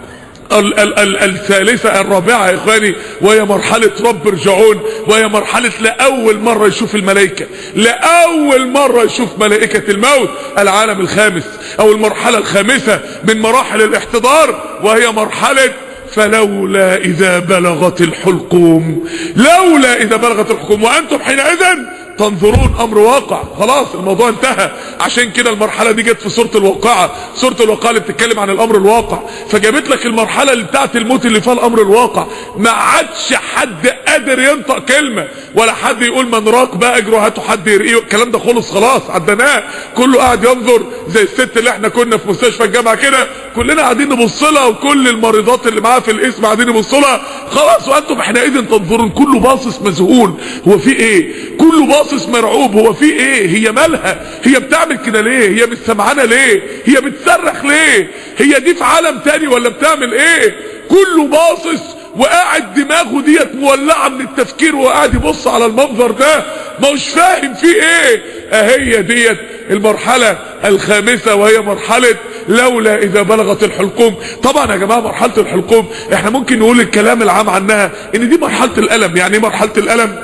ال ال ال الثالثة الرابعة يا اخواني، وهي مرحلة رب ارجعون، وهي مرحلة لأول مرة يشوف الملائكة، لأول مرة يشوف ملائكة الموت. العالم الخامس او المرحلة الخامسة من مراحل الاحتضار، وهي مرحلة فلولا اذا بلغت الحلقوم، لولا اذا بلغت الحلقوم وانتم حينئذ تنظرون. امر واقع، خلاص الموضوع انتهى. عشان كده المرحله دي جت في سوره الواقعه، سوره الواقعه اللي بتتكلم عن الامر الواقع، فجابت لك المرحله اللي بتاعت الموت اللي فيها الامر الواقع. ما عادش حد قادر ينطق كلمه، ولا حد يقول من راق بقى اجره هاتوا حد يرقيه، الكلام ده خلص خلاص عدناه. كله قاعد ينظر زي الست اللي احنا كنا في مستشفى الجامعه كده، كلنا قاعدين نبص لها، وكل المريضات اللي معاها في الاسم قاعدين يبصوا لها، خلاص وانتم حينئذ تنظرون. كله باصص مذهول، هو في ايه؟ كله باصص مرعوب، هو في ايه؟ هي مالها؟ هي بتعمل كده ليه؟ هي مش سمعانه ليه؟ هي بتصرخ ليه؟ هي دي في عالم تاني ولا بتعمل ايه؟ كله باصص وقاعد دماغه ديت مولعه من التفكير، وقاعد يبص على المنظر ده ما هوش فاهم فيه ايه. اهي ديت المرحله الخامسه، وهي مرحله لولا اذا بلغت الحلقوم. طبعا يا جماعه مرحله الحلقوم احنا ممكن نقول الكلام العام عنها ان دي مرحله الالم. يعني ايه مرحله الالم؟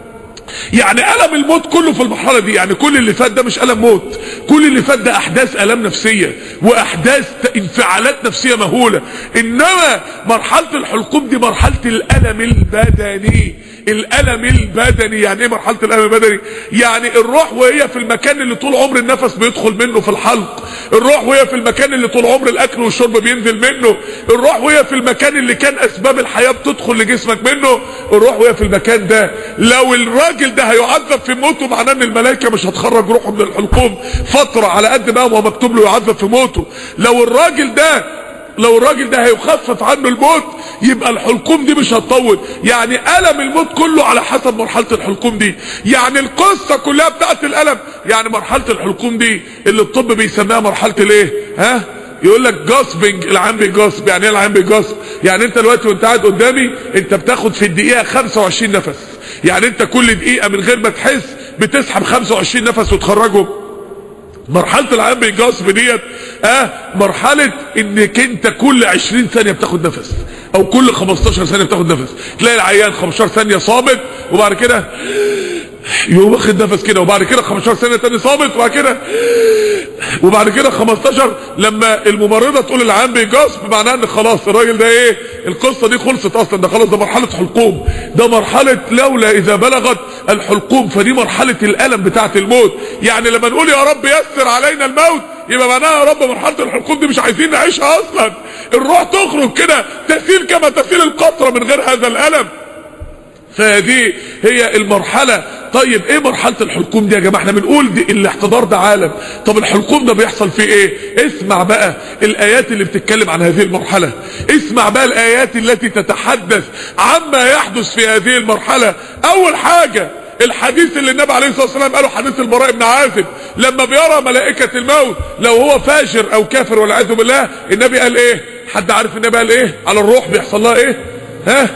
يعني ألم الموت كله في المرحلة دي. يعني كل اللي فات ده مش ألم موت، كل اللي فات ده أحداث ألم نفسية وأحداث انفعالات نفسية مهولة. إنما مرحلة الحلقوم دي مرحلة الألم البدني. الألم البدني يعني ايه مرحلة الألم البدني؟ يعني الروح وهي في المكان اللي طول عمر النفس بيدخل منه في الحلق، الروح وهي في المكان اللي طول عمر الأكل والشرب بينزل منه، الروح وهي في المكان اللي كان أسباب الحياة بتدخل لجسمك منه، الروح وهي في المكان ده. لو الراجل ده هيعذب في موته معناه ان الملائكة مش هتخرج روحه من الحلقوم فترة على قد ما هو مكتوب له يعذب في موته. لو الراجل ده لو الراجل ده هيخفف عنه الموت يبقى الحلقوم دي مش هتطول. يعني ألم الموت كله على حسب مرحلة الحلقوم دي. يعني القصة كلها بتاعت الألم. يعني مرحلة الحلقوم دي اللي الطب بيسميها مرحلة الايه؟ ها؟ يقول لك جاسبنج، العين بيجاسب. يعني ايه العين بيجاسب؟ يعني انت دلوقتي وانت قاعد قدامي انت بتاخد في الدقيقة خمسة وعشرين نفس. يعني انت كل دقيقة من غير ما تحس بتسحب خمسة وعشرين نفس وتخرجهم. مرحلة العين بيجاسب ديت اه مرحلة انك انت كل عشرين ثانية بتاخد نفس، او كل خمستاشر ثانية بتاخد نفس. تلاقي العيان خمستاشر ثانية صامت، وبعد كده يقوم واخد نفس كده، وبعد كده خمستاشر ثانية تاني صامت، وبعد كده وبعد كده خمستاشر. لما الممرضة تقول العيان بيجاسب معناها ان خلاص الراجل ده ايه؟ القصة دي خلصت اصلا، ده خلاص، ده مرحلة حلقوم، ده مرحلة لولا اذا بلغت الحلقوم. فدي مرحلة الالم بتاعت الموت. يعني لما نقول يا رب يسر علينا الموت يبقى معناها يا رب مرحلة الحلقوم دي مش عايزين نعيشها اصلا. الروح تخرج كده تسيل كما تسيل القطرة من غير هذا الالم. فدي هي المرحلة. طيب ايه مرحلة الحلقوم دي يا جماعة؟ احنا بنقول دي الاحتضار ده عالم، طب الحلقوم ده بيحصل فيه ايه؟ اسمع بقى الايات اللي بتتكلم عن هذه المرحلة، اسمع بقى الايات التي تتحدث عما يحدث في هذه المرحلة. اول حاجة الحديث اللي النبي عليه الصلاة والسلام قاله، حديث البراء بن عازب لما بيرى ملائكة الموت لو هو فاجر او كافر والعياذ بالله. النبي قال ايه؟ حد عارف النبي قال ايه على الروح بيحصل لها ايه؟ ها؟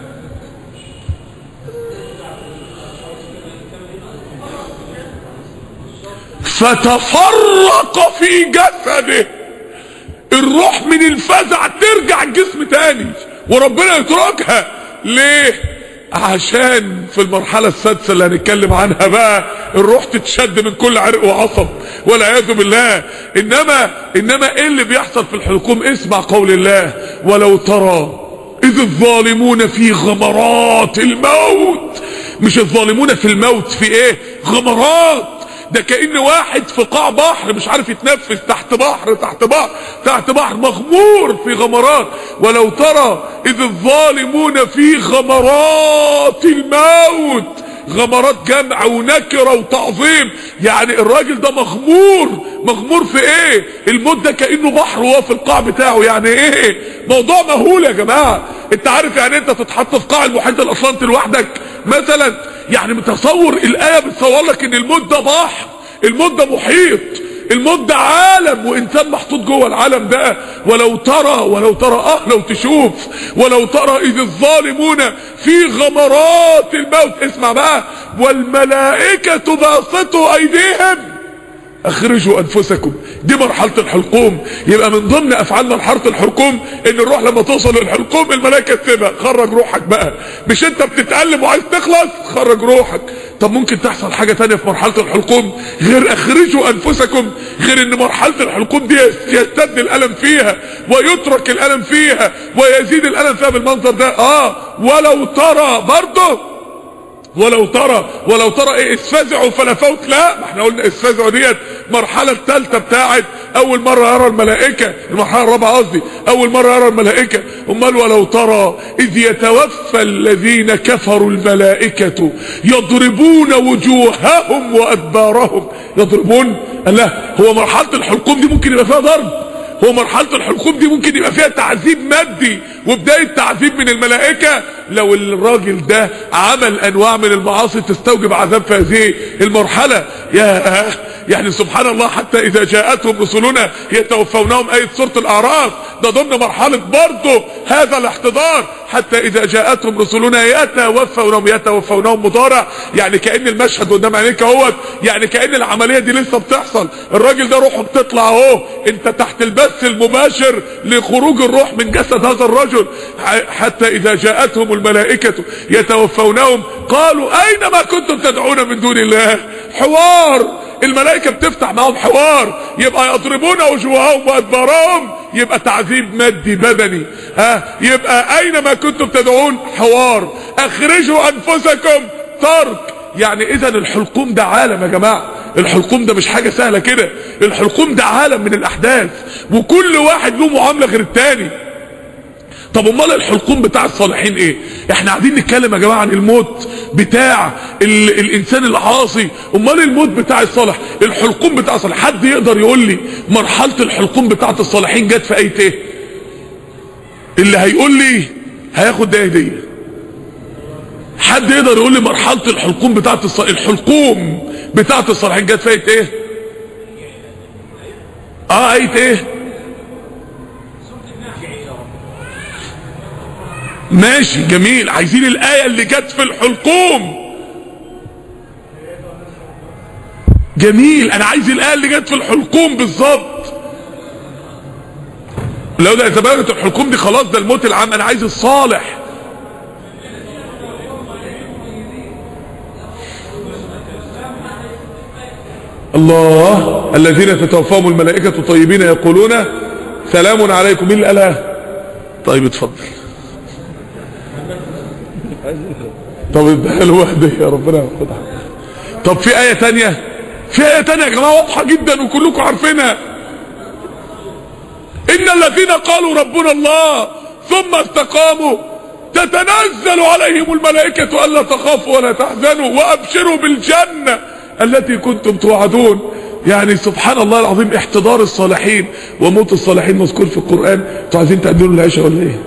فتفرق في جسده. الروح من الفزع ترجع الجسم تاني وربنا يتركها. ليه؟ عشان في المرحلة السادسة اللي هنتكلم عنها بقى الروح تتشد من كل عرق وعصب والعياذ بالله. انما انما ايه اللي بيحصل في الحلقوم؟ اسمع قول الله: ولو ترى اذ الظالمون في غمرات الموت. مش الظالمون في الموت، في ايه؟ غمرات. ده كأن واحد في قاع بحر مش عارف يتنفس، تحت بحر تحت بحر تحت بحر مغمور في غمرات. ولو ترى اذ الظالمون في غمرات الموت. غمرات جمع ونكرة وتعظيم. يعني الراجل ده مغمور. مغمور في ايه؟ الموت ده كأنه بحر وهو في القاع بتاعه. يعني ايه؟ موضوع مهول يا جماعة. انت عارف يعني انت تتحط في قاع المحيط الاطلنطي لوحدك مثلا؟ يعني متصور الآية بتصور لك ان الموت ده بحر، الموت ده محيط، الموت ده عالم وانسان محطوط جوه العالم ده. ولو ترى ولو ترى اه لو تشوف ولو ترى اذ الظالمون في غمرات الموت. اسمع بقى: والملائكة باسطوا ايديهم. اخرجوا انفسكم. دي مرحلة الحلقوم. يبقى من ضمن افعال مرحلة الحلقوم ان الروح لما توصل للحلقوم الملائكة تسيبها، خرج روحك بقى، مش انت بتتألم وعايز تخلص، خرج روحك. طب ممكن تحصل حاجة تانية في مرحلة الحلقوم غير اخرجوا انفسكم، غير ان مرحلة الحلقوم دي يستد الالم فيها ويترك الالم فيها ويزيد الالم فيها بالمنظر ده. اه ولو ترى برضه، ولو ترى ولو ترى ايه اسفزعوا فلا فوت. لا، ما احنا قلنا اسفزعوا ديت مرحلة الثالثة بتاعت اول مرة يرى الملائكة، المرحلة الرابعة قصدي، اول مرة يرى الملائكة. امال ولو ترى اذ يتوفى الذين كفروا الملائكة يضربون وجوههم وادبارهم. يضربون، لا هو مرحلة الحلقوم دي ممكن يبقى فيها ضرب، هو مرحلة الحلقوم دي ممكن يبقى فيها تعذيب مادي وبداية تعذيب من الملائكة لو الراجل ده عمل انواع من المعاصي تستوجب عذاب في هذه المرحلة. يا يعني سبحان الله، حتى اذا جاءتهم رسلنا يتوفونهم، اية سورة الاعراف، ده ضمن مرحلة برضه هذا الاحتضار. حتى اذا جاءتهم رسلنا يتوفونهم، يتوفونهم مضارع، يعني كأن المشهد قدام عينيك اهوت، يعني كأن العملية دي لسه بتحصل. الراجل ده روحه بتطلع اهو، انت تحت البث المباشر لخروج الروح من جسد هذا الرجل. حتى اذا جاءتهم الملائكة يتوفونهم قالوا اين ما كنتم تدعون من دون الله. حوار، الملائكة بتفتح معهم حوار. يبقى يضربون وجوههم وادبارهم، يبقى تعذيب مادي بدني. ها، يبقى اين ما كنتم تدعون، حوار. اخرجوا انفسكم، ترك. يعني اذا الحلقوم ده عالم يا جماعة، الحلقوم ده مش حاجة سهلة كده، الحلقوم ده عالم من الاحداث وكل واحد له معاملة غير التاني. طب امال الحلقوم بتاع الصالحين ايه؟ احنا قاعدين نتكلم يا جماعة عن الموت بتاع ال الانسان العاصي، امال الموت بتاع الصالح، الحلقوم بتاع الصالح. حد يقدر يقول لي مرحلة الحلقوم بتاعت الصالحين جت في ايه ايه؟ اللي هيقول لي هياخد ده هدية. حد يقدر يقول لي مرحلة الحلقوم بتاعت الصالحين، الحلقوم بتاعت الصالحين جت في ايه ايه؟ اه ايه ايه؟ ماشي جميل، عايزين الآية اللي جت في الحلقوم. جميل، انا عايز الآية اللي جت في الحلقوم بالظبط. لو ده اذا بلغت الحلقوم دي خلاص ده الموت العام، انا عايز الصالح. الله، الذين تتوفاهم الملائكة طيبين يقولون سلام عليكم. مين اللي قالها؟ طيب اتفضل. طب اديها له وحده يا ربنا ياخدها. طب في آية تانية، في آية تانية يا جماعة واضحة جدا وكلكم عارفينها. إن الذين قالوا ربنا الله ثم استقاموا تتنزل عليهم الملائكة ألا تخافوا ولا تحزنوا وأبشروا بالجنة التي كنتم توعدون. يعني سبحان الله العظيم، احتضار الصالحين وموت الصالحين مذكور في القرآن. انتوا عايزين تقدموا العشاء ولا ايه؟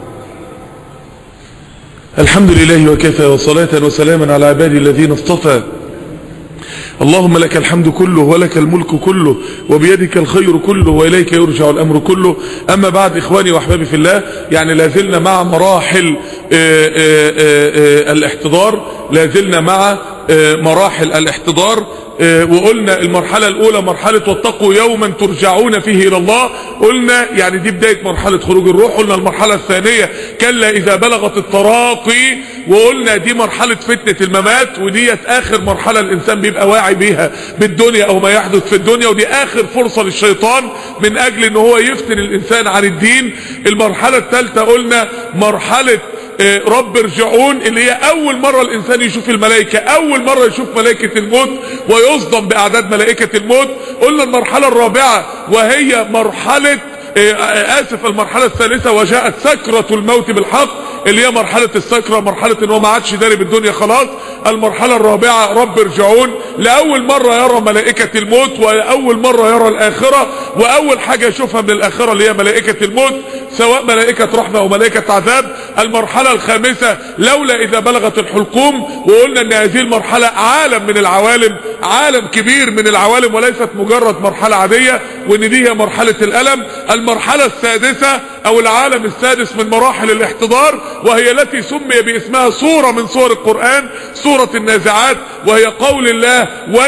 الحمد لله وكفى، وصلاة وسلاما على عبادي الذين اصطفى. اللهم لك الحمد كله ولك الملك كله وبيدك الخير كله وإليك يرجع الأمر كله. أما بعد، إخواني وأحبابي في الله، يعني لازلنا مع مراحل آآ آآ الاحتضار، لازلنا مع مراحل الاحتضار. وقلنا المرحلة الأولى مرحلة واتقوا يوما ترجعون فيه إلى الله، قلنا يعني دي بداية مرحلة خروج الروح. قلنا المرحلة الثانية كلا إذا بلغت التراقي، وقلنا دي مرحلة فتنة الممات، وديت آخر مرحلة الإنسان بيبقى واعي بيها بالدنيا أو ما يحدث في الدنيا، ودي آخر فرصة للشيطان من أجل إن هو يفتن الإنسان عن الدين. المرحلة الثالثة قلنا مرحلة رب ارجعون، اللي هي اول مرة الانسان يشوف الملائكة، اول مرة يشوف ملائكة الموت ويصدم باعداد ملائكة الموت. قلنا المرحلة الرابعة وهي مرحلة اسف المرحلة الثالثة وجاءت سكرة الموت بالحق، اللي هي مرحلة السكرة، مرحلة ان هو ما عادش داري بالدنيا خلاص. المرحلة الرابعة رب ارجعون، لأول مرة يرى ملائكة الموت وأول مرة يرى الآخرة، وأول حاجة يشوفها من الآخرة اللي هي ملائكة الموت. سواء ملائكة رحمة او ملائكة عذاب. المرحلة الخامسة لولا اذا بلغت الحلقوم، وقلنا ان هذه المرحلة عالم من العوالم، عالم كبير من العوالم وليست مجرد مرحلة عادية، وان دي هي مرحلة الالم. المرحلة السادسة او العالم السادس من مراحل الاحتضار، وهي التي سمي باسمها سورة من سور القرآن، سورة النازعات، وهي قول الله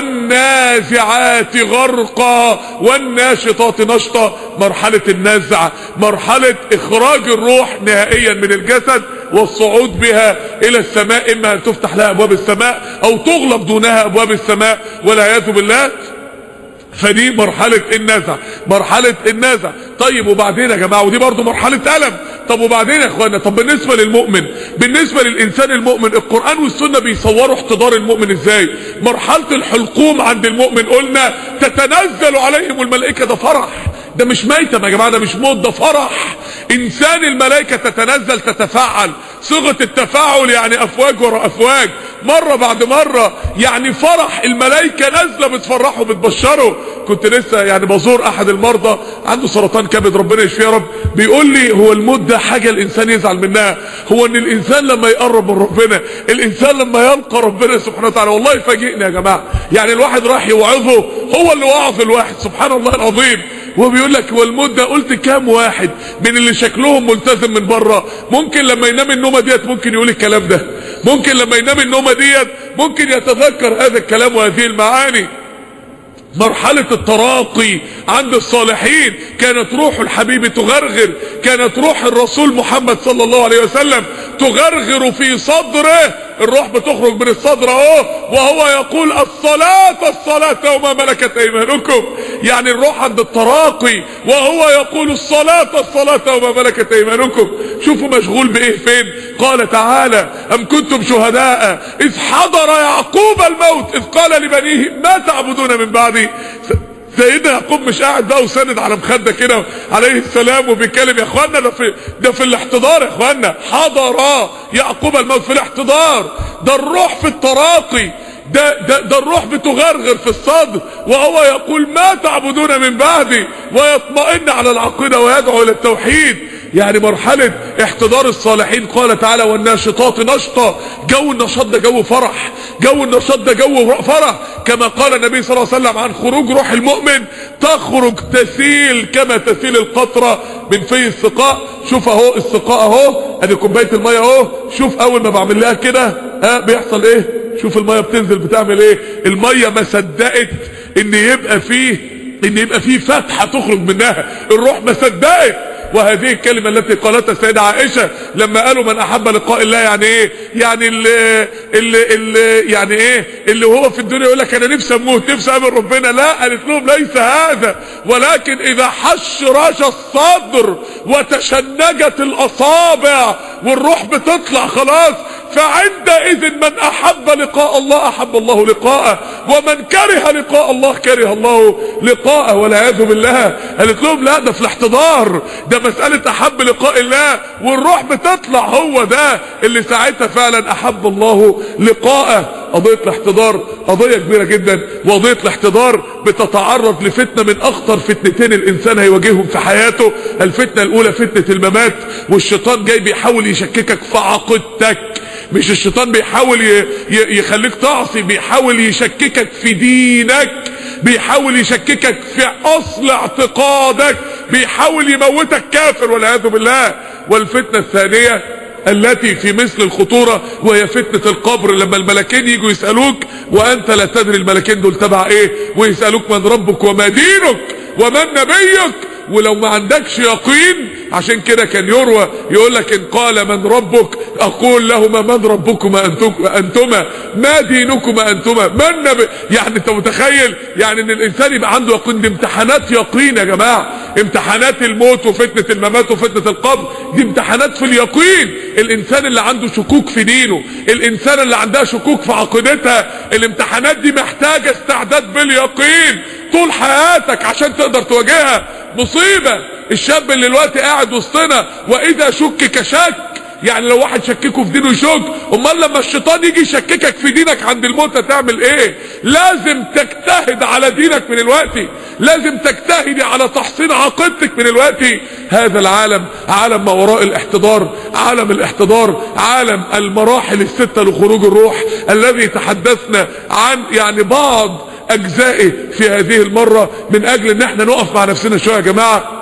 والنازعات غرقا والناشطات نشطا. مرحلة النزع، مرحلة اخراج الروح نهائيا من الجسد والصعود بها الى السماء، اما ان تفتح لها ابواب السماء او تغلق دونها ابواب السماء والعياذ بالله. فدي مرحلة النزع، مرحلة النزع. طيب وبعدين يا جماعة، ودي برضو مرحلة ألم. طب وبعدين يا اخوانا، طب بالنسبة للمؤمن، بالنسبة للإنسان المؤمن، القرآن والسنة بيصوروا احتضار المؤمن ازاي؟ مرحلة الحلقوم عند المؤمن قلنا تتنزل عليهم الملائكة، ده فرح، ده مش ميتم يا جماعة، ده مش موت، ده فرح. انسان الملائكة تتنزل تتفاعل، صيغة التفاعل يعني افواج ورا افواج، مرة بعد مرة، يعني فرح الملائكة نازلة بتفرحه بتبشره. كنت لسه يعني بزور احد المرضى عنده سرطان كبد، ربنا يشفيه يا رب، بيقول لي هو الموت ده حاجة الانسان يزعل منها؟ هو ان الانسان لما يقرب من ربنا، الانسان لما يلقى ربنا سبحانه وتعالى، والله فاجئني يا جماعة. يعني الواحد راح يوعظه، هو اللي وعظ الواحد، سبحان الله العظيم. وبيقول لك والموت ده، قلت كام واحد من اللي شكلهم ملتزم من بره ممكن لما ينام النومه ديت ممكن يقول الكلام ده، ممكن لما ينام النومه ديت ممكن يتذكر هذا الكلام وهذه المعاني. مرحلة التراقي عند الصالحين، كانت روح الحبيب تغرغر، كانت روح الرسول محمد صلى الله عليه وسلم تغرغر في صدره، الروح بتخرج من الصدر اهو، وهو يقول الصلاة الصلاة وما ملكت ايمانكم. يعني الروح عند التراقي وهو يقول الصلاة الصلاة وما ملكت ايمانكم. شوفوا مشغول بايه فين. قال تعالى ام كنتم شهداء اذ حضر يعقوب الموت اذ قال لبنيه ما تعبدون من بعدي. سيدنا يعقوب مش قاعد بقى وسند على مخده كده عليه السلام وبيتكلم، يا اخوانا ده في ده في الاحتضار يا اخوانا. حضر يعقوب الموت في الاحتضار، ده الروح في التراقي، ده ده ده الروح بتغرغر في الصدر، وهو يقول ما تعبدون من بعدي، ويطمئن على العقيده ويدعو الى التوحيد. يعني مرحلة احتضار الصالحين. قال تعالى والناشطات نشطا، جو النشاط ده جو فرح، جو النشاط ده جو فرح، كما قال النبي صلى الله عليه وسلم عن خروج روح المؤمن، تخرج تسيل كما تسيل القطرة من في السقاء. شوف اهو السقاء اهو، ادي كوبايه الميه اهو، شوف اول ما بعمل لها كده ها بيحصل ايه، شوف الميه بتنزل بتعمل ايه. الميه ما صدقت ان يبقى فيه ان يبقى فيه فتحه تخرج منها، الروح ما صدقت. وهذه الكلمة التي قالتها السيدة عائشة لما قالوا من احب لقاء الله، يعني ايه؟ يعني اللي, اللي, اللي يعني ايه اللي هو في الدنيا يقول لك انا نفسي اموت، نفسي اقابل ربنا. لا، قالت لهم ليس هذا، ولكن اذا حشرش الصدر وتشنجت الاصابع والروح بتطلع خلاص، فعندئذ من احب لقاء الله احب الله لقاءه، ومن كره لقاء الله كره الله لقاءه والعياذ بالله. قالت لهم لا، ده في الاحتضار، ده مسألة احب لقاء الله والروح بتطلع، هو ده اللي ساعتها فعلا احب الله لقاءه. قضية الاحتضار قضية كبيرة جدا، وقضية الاحتضار بتتعرض لفتنة من اخطر فتنتين الانسان هيواجههم في حياته. الفتنة الاولى فتنة الممات، والشيطان جاي بيحاول يشككك في عقيدتك، مش الشيطان بيحاول يخليك تعصي، بيحاول يشككك في دينك، بيحاول يشككك في اصل اعتقادك، بيحاول يموتك كافر والعياذ بالله. والفتنة الثانية التي في مثل الخطورة وهي فتنة القبر، لما الملكين يجوا يسألوك وانت لا تدري الملكين دول تبع ايه، ويسألوك من ربك وما دينك ومن نبيك، ولو ما عندكش يقين. عشان كده كان يروى يقول لك ان قال من ربك اقول لهما من ربكما انتما ما دينكما انتما من نبي. يعني انت متخيل يعني ان الانسان يبقى عنده يقين؟ دي امتحانات يقين يا جماعه، امتحانات الموت وفتنه الممات وفتنه القبر، دي امتحانات في اليقين. الانسان اللي عنده شكوك في دينه، الانسان اللي عندها شكوك في عقيدتها، الامتحانات دي محتاجه استعداد باليقين طول حياتك عشان تقدر تواجهها. مصيبه الشاب اللي دلوقتي قاعد وسطنا واذا شكك شك، يعني لو واحد شككه في دينه يشك، امال لما الشيطان يجي يشككك في دينك عند الموت هتعمل ايه؟ لازم تجتهد على دينك من الوقت، لازم تجتهدي على تحصين عقيدتك من الوقت. هذا العالم عالم ما وراء الاحتضار، عالم الاحتضار عالم المراحل الستة لخروج الروح الذي تحدثنا عن يعني بعض اجزائه في هذه المرة، من اجل ان احنا نقف مع نفسنا شوية يا جماعة.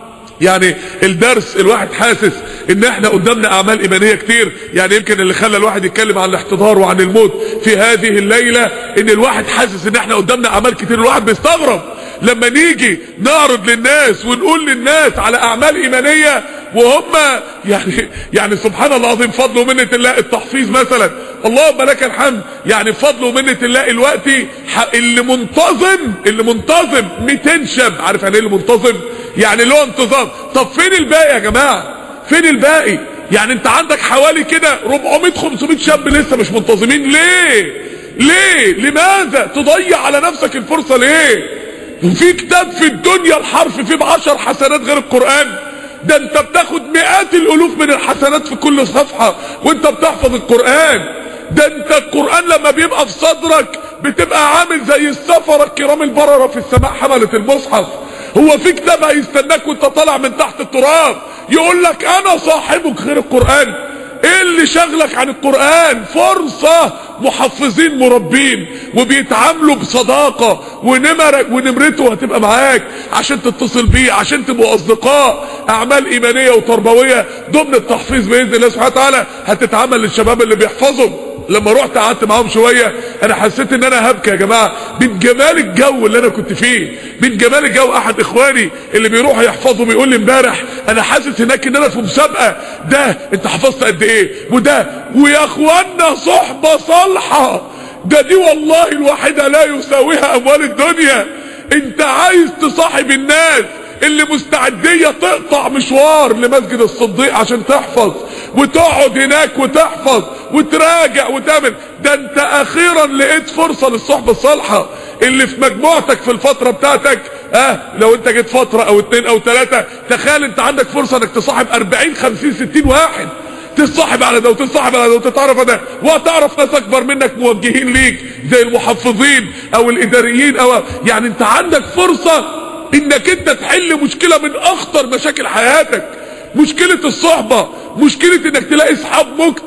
يعني الدرس الواحد حاسس ان احنا قدامنا اعمال ايمانيه كتير، يعني يمكن اللي خلى الواحد يتكلم عن الاحتضار وعن الموت في هذه الليله ان الواحد حاسس ان احنا قدامنا اعمال كتير. الواحد بيستغرب لما نيجي نعرض للناس ونقول للناس على اعمال ايمانيه وهم يعني يعني سبحان الله العظيم، فضل ومنه الله التحفيظ مثلا، اللهم لك الحمد، يعني فضل ومنه الله الوقت اللي منتظم اللي منتظم مئتين شاب. عارف يعني ايه اللي منتظم؟ يعني له انتظام. طب فين الباقي يا جماعه؟ فين الباقي؟ يعني انت عندك حوالي كده أربعمائة خمسمائة شاب لسه مش منتظمين. ليه؟ ليه؟ لماذا تضيع على نفسك الفرصه؟ ليه؟ وفي كتاب في الدنيا الحرف فيه بعشر حسنات غير القرآن، ده انت بتاخد مئات الالوف من الحسنات في كل صفحة وانت بتحفظ القرآن. ده انت القرآن لما بيبقى في صدرك بتبقى عامل زي السفرة الكرام البررة في السماء حملة المصحف. هو في كتاب هيستناك وانت طالع من تحت التراب يقول لك انا صاحبك غير القرآن؟ ايه اللي شغلك عن القرآن؟ فرصة، محفظين مربين وبيتعاملوا بصداقة، ونمرك ونمرته هتبقى معاك عشان تتصل بيه، عشان تبقوا اصدقاء. اعمال ايمانية وتربوية ضمن التحفيظ باذن الله سبحانه وتعالى هتتعمل للشباب اللي بيحفظوا. لما رحت قعدت معاهم شوية انا حسيت ان انا هبكي يا جماعة من جمال الجو اللي انا كنت فيه، من جمال الجو. احد اخواني اللي بيروحوا يحفظوا بيقول لي امبارح انا حاسس هناك ان انا في مسابقة، ده انت حفظت قد ايه وده، ويا اخوانا صحبة صالحة ده دي والله الواحدة لا يساويها اموال الدنيا. انت عايز تصاحب الناس اللي مستعدية تقطع مشوار لمسجد الصديق عشان تحفظ، وتقعد هناك وتحفظ وتراجع وتعمل. ده انت اخيرا لقيت فرصة للصحبة الصالحة اللي في مجموعتك في الفترة بتاعتك. اه لو انت جيت فترة او اتنين او تلاتة، تخيل انت عندك فرصة انك تصاحب اربعين خمسين ستين واحد، تتصاحب على ده وتتصاحب على ده وتتعرف على ده، وهتعرف ناس اكبر منك موجهين ليك زي المحفظين او الاداريين، او يعني انت عندك فرصة انك انت تحل مشكلة من اخطر مشاكل حياتك، مشكلة الصحبة، مشكلة انك تلاقي اصحاب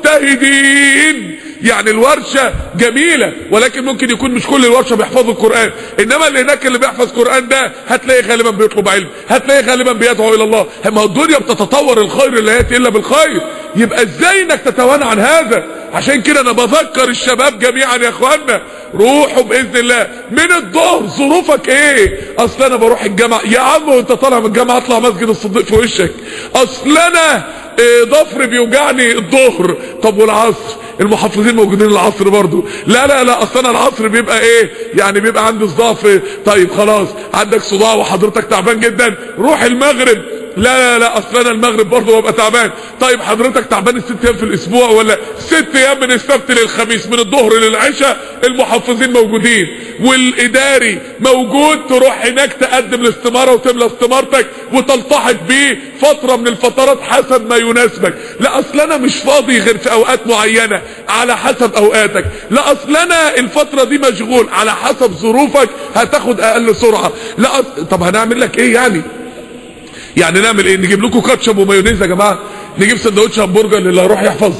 مجتهدين. يعني الورشة جميلة ولكن ممكن يكون مش كل الورشة بيحفظوا القرآن، انما اللي هناك اللي بيحفظ قرآن ده هتلاقي غالبا بيطلب علم، هتلاقي غالبا بيدعو الى الله. ما الدنيا بتتطور، الخير لا ياتي الا بالخير. يبقى ازاي انك تتوانى عن هذا؟ عشان كده انا بذكر الشباب جميعا يا اخوانا، روحوا باذن الله من الظهر. ظروفك ايه؟ اصل انا بروح الجامعة يا عم، وانت طالع من الجامعة اطلع مسجد الصديق في وشك. اصل انا إيه ضفري بيوجعني الظهر. طب والعصر؟ المحفظين موجودين العصر برضو. لا لا لا اصل انا العصر بيبقى ايه يعني، بيبقى عندي صداع. طيب خلاص عندك صداع وحضرتك تعبان جدا، روح المغرب. لا لا لا اصل انا المغرب برضه ببقى تعبان. طيب حضرتك تعبان الست ايام في الاسبوع ولا ست ايام من السبت للخميس من الظهر للعشاء؟ المحفظين موجودين والاداري موجود، تروح هناك تقدم الاستمارة وتملى استمارتك وتلتحق بيه فترة من الفترات حسب ما يناسبك. لا اصل انا مش فاضي غير في اوقات معينة على حسب اوقاتك. لا اصل انا الفترة دي مشغول على حسب ظروفك، هتاخد اقل سرعة. لا أصل... طب هنعمل لك ايه يعني؟ يعني نعمل ايه؟ نجيب لكم كاتشب ومايونيز يا جماعه؟ نجيب سندوتش همبرجر اللي هيروح يحفظ؟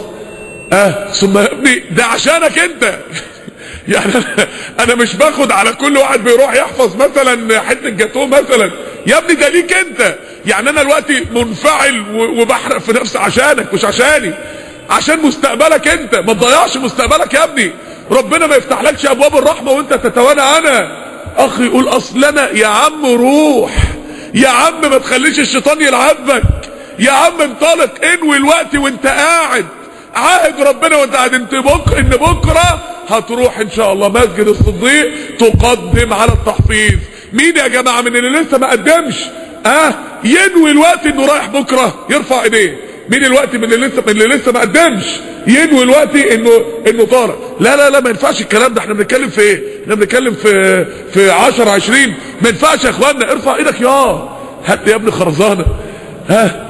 اه ثم يا ابني ده عشانك انت. يعني انا انا مش باخد على كل واحد بيروح يحفظ مثلا حته جاتوه مثلا، يا ابني ده ليك انت. يعني انا دلوقتي منفعل وبحرق في نفسي عشانك مش عشاني، عشان مستقبلك انت. ما تضيعش مستقبلك يا ابني، ربنا ما يفتحلكش ابواب الرحمه وانت تتوانى عنها. اخي يقول اصل انا، يا عم روح يا عم، ما تخليش الشيطان يلعبك يا عم، انطلق انوي الوقت وانت قاعد، عاهد ربنا وانت قاعد انت بكره ان بكره هتروح ان شاء الله مسجد الصديق تقدم على التحفيظ. مين يا جماعه من اللي لسه ما قدمش اه ينوي الوقت انه رايح بكره؟ يرفع ايديه. مين الوقت من اللي لسه من اللي لسه ما قدمش ينوي الوقت انه انه طالع؟ لا لا لا ما ينفعش الكلام ده. احنا بنتكلم في ايه؟ احنا بنتكلم في في عشرة عشرين. ما ينفعش يا اخوانا. ارفع ايدك يا هات يا ابني خرزانه. ها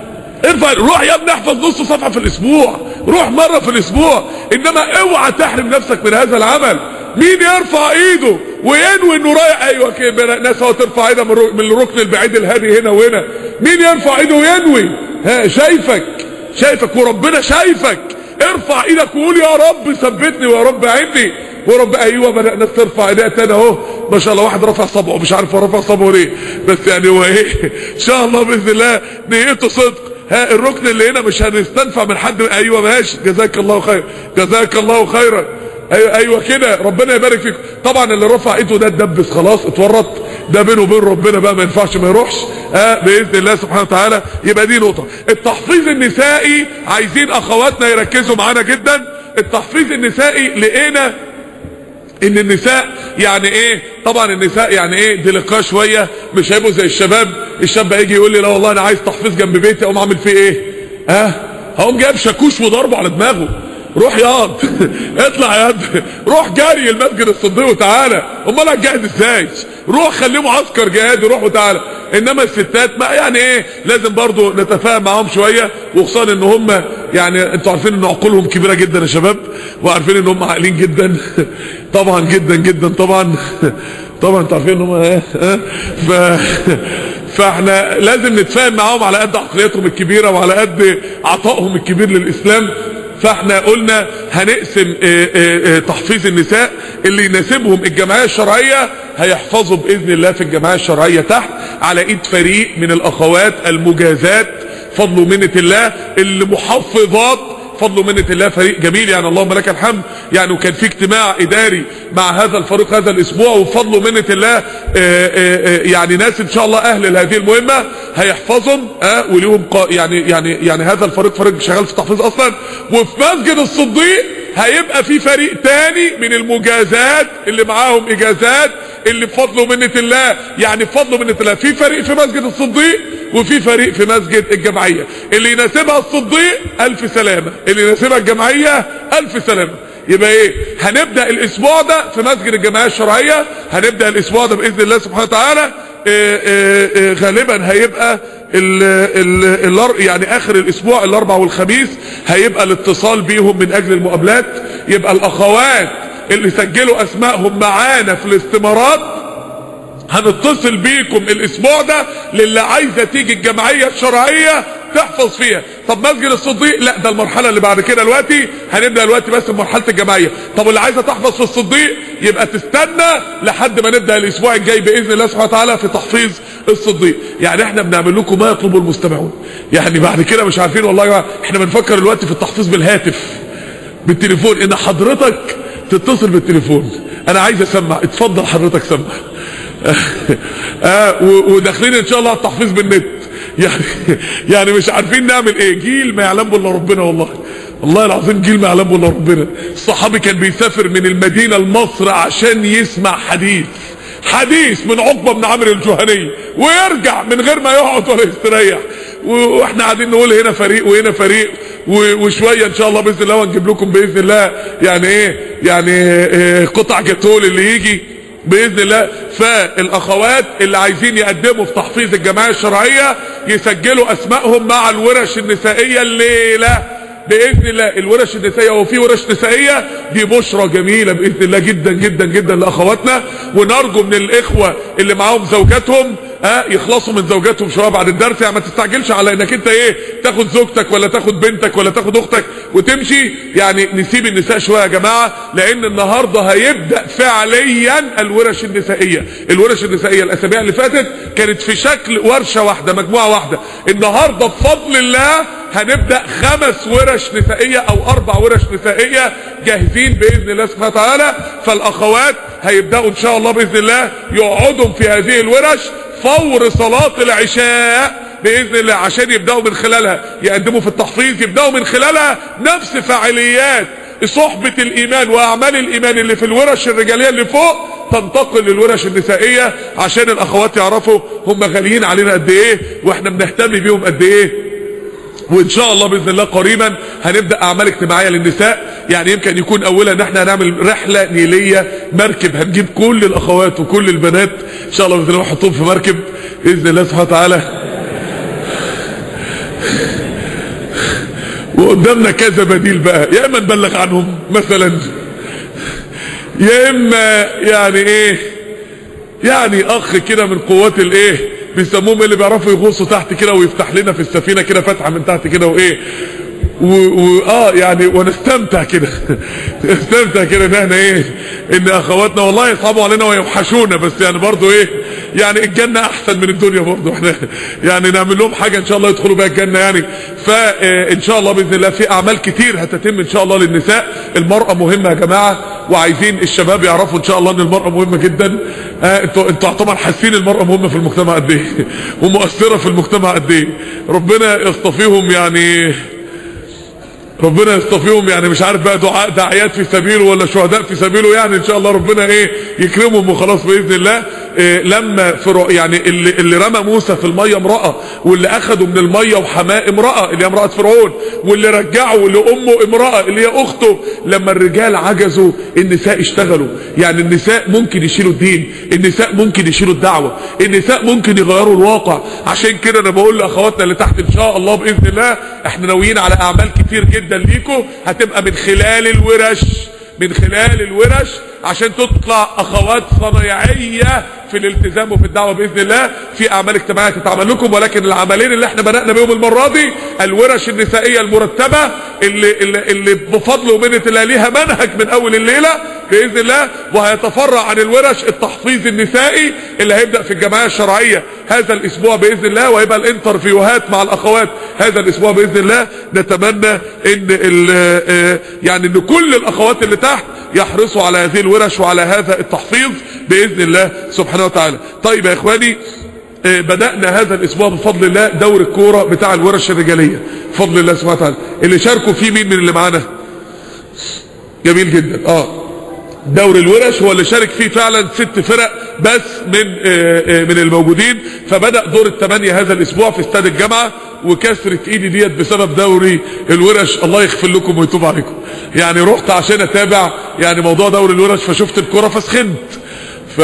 ارفع، روح يا ابني احفظ نص صفحة في الاسبوع، روح مرة في الاسبوع، انما اوعى تحرم نفسك من هذا العمل. مين يرفع ايده وينوي انه رايح؟ ايوه كده ناس اهو ترفع ايدها من الركن البعيد الهادي هنا وهنا. مين يرفع ايده وينوي؟ ها شايفك شايفك وربنا شايفك. ارفع ايدك وقول يا رب ثبتني ويا رب اعيني ورب. ايوه بدأ ناس ترفع ايديها تاني اهو ما شاء الله. واحد رفع صبعه مش عارف هو رفع صبعه ليه، بس يعني هو ايه ان شاء الله باذن الله نيته صدق. ها الركن اللي هنا مش هنستنفع من حد. ايوه ماشي جزاك الله خير جزاك الله خيرا. ايوه ايوه كده ربنا يبارك فيكم. طبعا اللي رفع ايده ده اتدبس خلاص اتورط، ده بينه وبين ربنا بقى ما ينفعش ما يروحش اه باذن الله سبحانه وتعالى. يبقى دي نقطه. التحفيظ النسائي عايزين اخواتنا يركزوا معانا جدا. التحفيظ النسائي لقينا ان النساء يعني ايه، طبعا النساء يعني ايه دلقاه شويه، مش هيبقوا زي الشباب. الشاب هيجي يقول لي لا والله انا عايز تحفيظ جنب بيتي، اقوم اعمل فيه ايه؟ ها اه؟ هقوم جايب شاكوش وضربه على دماغه. روح ياض اطلع ياض روح جاري المسجد الصديق وتعالى. امال هتجاهد ازاي؟ روح خليه معسكر جهادي روح وتعالى. انما الستات ما يعني ايه لازم برضو نتفاهم معاهم شويه، وخصوصا ان هم يعني انتوا عارفين ان عقولهم كبيره جدا يا شباب، وعارفين ان هم عاقلين جدا طبعا جدا جدا طبعا طبعا انتوا عارفين ان هم ايه ف فاحنا لازم نتفاهم معاهم على قد عقليتهم الكبيره وعلى قد عطائهم الكبير للاسلام. فاحنا قلنا هنقسم اه اه اه تحفيظ النساء. اللي يناسبهم الجمعية الشرعية هيحفظوا بإذن الله في الجمعية الشرعية تحت على ايد فريق من الاخوات المجازات فضل ومنة الله. اللي محفظات فضل ومنة الله فريق جميل يعني اللهم لك الحمد يعني. وكان في اجتماع اداري مع هذا الفريق هذا الاسبوع، وفضل ومنة الله اه اه يعني ناس ان شاء الله اهل لهذه المهمة هيحفظهم اه وليهم يعني يعني يعني هذا الفريق فريق شغال في التحفيظ اصلا. وفي مسجد الصديق هيبقى في فريق تاني من المجازات اللي معاهم اجازات، اللي بفضل ومنة الله يعني بفضل ومنة الله في فريق في مسجد الصديق وفي فريق في مسجد الجمعية. اللي يناسبها الصديق الف سلامة، اللي يناسبها الجمعية الف سلامة. يبقى ايه هنبدأ الاسبوع ده في مسجد الجمعية الشرعية، هنبدأ الاسبوع ده باذن الله سبحانه وتعالى. إيه إيه إيه غالبا هيبقى ال ال ال يعني اخر الاسبوع الاربع والخميس هيبقى الاتصال بيهم من اجل المقابلات. يبقى الاخوات اللي سجلوا اسمائهم معانا في الاستمارات هنتصل بيكم الاسبوع ده للي عايزه تيجي الجمعيه الشرعيه تحفظ فيها. طب مسجد الصديق لا ده المرحله اللي بعد كده. دلوقتي هنبدا دلوقتي بس بمرحله الجمعيه. طب اللي عايزه تحفظ في الصديق يبقى تستنى لحد ما نبدا الاسبوع الجاي باذن الله سبحانه وتعالى في تحفيظ الصديق. يعني احنا بنعمل لكم ما يطلبه المستمعون. يعني بعد كده مش عارفين والله يا جماعه احنا بنفكر دلوقتي في التحفيظ بالهاتف بالتليفون، ان حضرتك تتصل بالتليفون انا عايز اسمع، اتفضل حضرتك سمع اه وداخلين ان شاء الله على التحفيظ بالنت. يعني يعني مش عارفين نعمل ايه. جيل ما يعلم به الا ربنا والله والله العظيم جيل ما يعلم به الا ربنا. الصحابي كان بيسافر من المدينه لمصر عشان يسمع حديث حديث من عقبه بن عمرو الجهني ويرجع من غير ما يقعد ولا يستريح. واحنا قاعدين نقول هنا فريق وهنا فريق وشويه ان شاء الله باذن الله ونجيب لكم باذن الله يعني ايه يعني إيه قطع جاتول اللي يجي باذن الله. فالاخوات اللي عايزين يقدموا في تحفيظ الجمعيه الشرعيه يسجلوا اسمائهم مع الورش النسائيه الليله باذن الله. الورش النسائيه وفي ورش نسائيه دي بشرى جميله باذن الله جدا جدا جدا لاخواتنا. ونرجو من الاخوه اللي معاهم زوجاتهم ها يخلصوا من زوجاتهم شويه بعد الدرس. يعني ما تستعجلش على انك انت ايه تاخد زوجتك ولا تاخد بنتك ولا تاخد اختك وتمشي. يعني نسيب النساء شويه يا جماعه، لان النهارده هيبدا فعليا الورش النسائيه. الورش النسائيه الاسابيع اللي فاتت كانت في شكل ورشه واحده مجموعه واحده. النهارده بفضل الله هنبدا خمس ورش نسائيه او اربع ورش نسائيه جاهزين باذن الله سبحانه وتعالى. فالاخوات هيبداوا ان شاء الله باذن الله يقعدوا في هذه الورش فور صلاة العشاء باذن الله عشان يبداوا من خلالها يقدموا في التحفيظ، يبداوا من خلالها نفس فعاليات صحبة الايمان واعمال الايمان اللي في الورش الرجالية اللي فوق تنتقل للورش النسائية عشان الاخوات يعرفوا هم غاليين علينا قد ايه واحنا بنهتم بيهم قد ايه. وان شاء الله باذن الله قريبا هنبدا اعمال اجتماعيه للنساء. يعني يمكن يكون اولها ان احنا هنعمل رحله نيليه مركب، هنجيب كل الاخوات وكل البنات ان شاء الله باذن الله نحطهم في مركب باذن الله سبحانه وتعالى وقدامنا كذا بديل بقى، يا اما نبلغ عنهم مثلا، يا اما يعني ايه، يعني اخ كده من قوات الايه بيسموهم اللي بيعرفوا يغوصوا تحت كده ويفتح لنا في السفينه كده فتحه من تحت كده وايه و... و... اه يعني ونستمتع كده نستمتع كده ان احنا ايه، ان اخواتنا والله يصعبوا علينا ويوحشونا، بس يعني برضو ايه، يعني الجنه احسن من الدنيا برضو، احنا يعني نعمل لهم حاجه ان شاء الله يدخلوا بيها الجنه يعني. فان شاء الله باذن الله في اعمال كتير هتتم ان شاء الله للنساء. المراه مهمه يا جماعه، وعايزين الشباب يعرفوا ان شاء الله ان المراه مهمه جدا. آه انتوا انتوا طبعا حاسين المراه مهمه في المجتمع قد ايه ومؤثره في المجتمع قد ايه. ربنا يصطفيهم يعني، ربنا يصطفيهم يعني، مش عارف بقى دعاء داعيات في سبيله ولا شهداء في سبيله، يعني ان شاء الله ربنا ايه يكرمهم وخلاص باذن الله. إيه لما في يعني اللي, اللي رمى موسى في الميه امراه، واللي اخده من الميه وحماه امراه اللي هي امراه فرعون، واللي رجعه لامه امراه اللي هي اخته. لما الرجال عجزوا النساء اشتغلوا. يعني النساء ممكن يشيلوا الدين، النساء ممكن يشيلوا الدعوه، النساء ممكن يغيروا الواقع. عشان كده انا بقول لاخواتنا اللي تحت ان شاء الله باذن الله احنا ناويين على اعمال كتير جدا ليكم، هتبقى من خلال الورش، من خلال الورش عشان تطلع اخوات صنايعيه في الالتزام وفي الدعوه باذن الله. في اعمال اجتماعيه تتعمل لكم، ولكن العملين اللي احنا بدانا بيهم المره دي الورش النسائيه المرتبه اللي اللي, اللي بفضل ومنه الله ليها منهج من اول الليله باذن الله، وهيتفرع عن الورش التحفيظ النسائي اللي هيبدا في الجمعيه الشرعيه هذا الاسبوع باذن الله، وهيبقى الانترفيوهات مع الاخوات هذا الاسبوع باذن الله. نتمنى ان يعني ان كل الاخوات اللي تحت يحرصوا على هذه الورش وعلى هذا التحفيظ باذن الله سبحانه وتعالى. طيب يا اخواني، بدأنا هذا الاسبوع بفضل الله دور الكورة بتاع الورش الرجالية بفضل الله سبحانه وتعالى. اللي شاركوا فيه مين من اللي معانا؟ جميل جدا. اه دور الورش هو اللي شارك فيه فعلا ست فرق بس من من الموجودين. فبدأ دور الثمانية هذا الاسبوع في استاد الجامعة، وكسرت ايدي ديت بسبب دوري الورش، الله يغفر لكم ويتوب عليكم. يعني رحت عشان اتابع يعني موضوع دور الورش، فشفت الكرة فسخنت، ف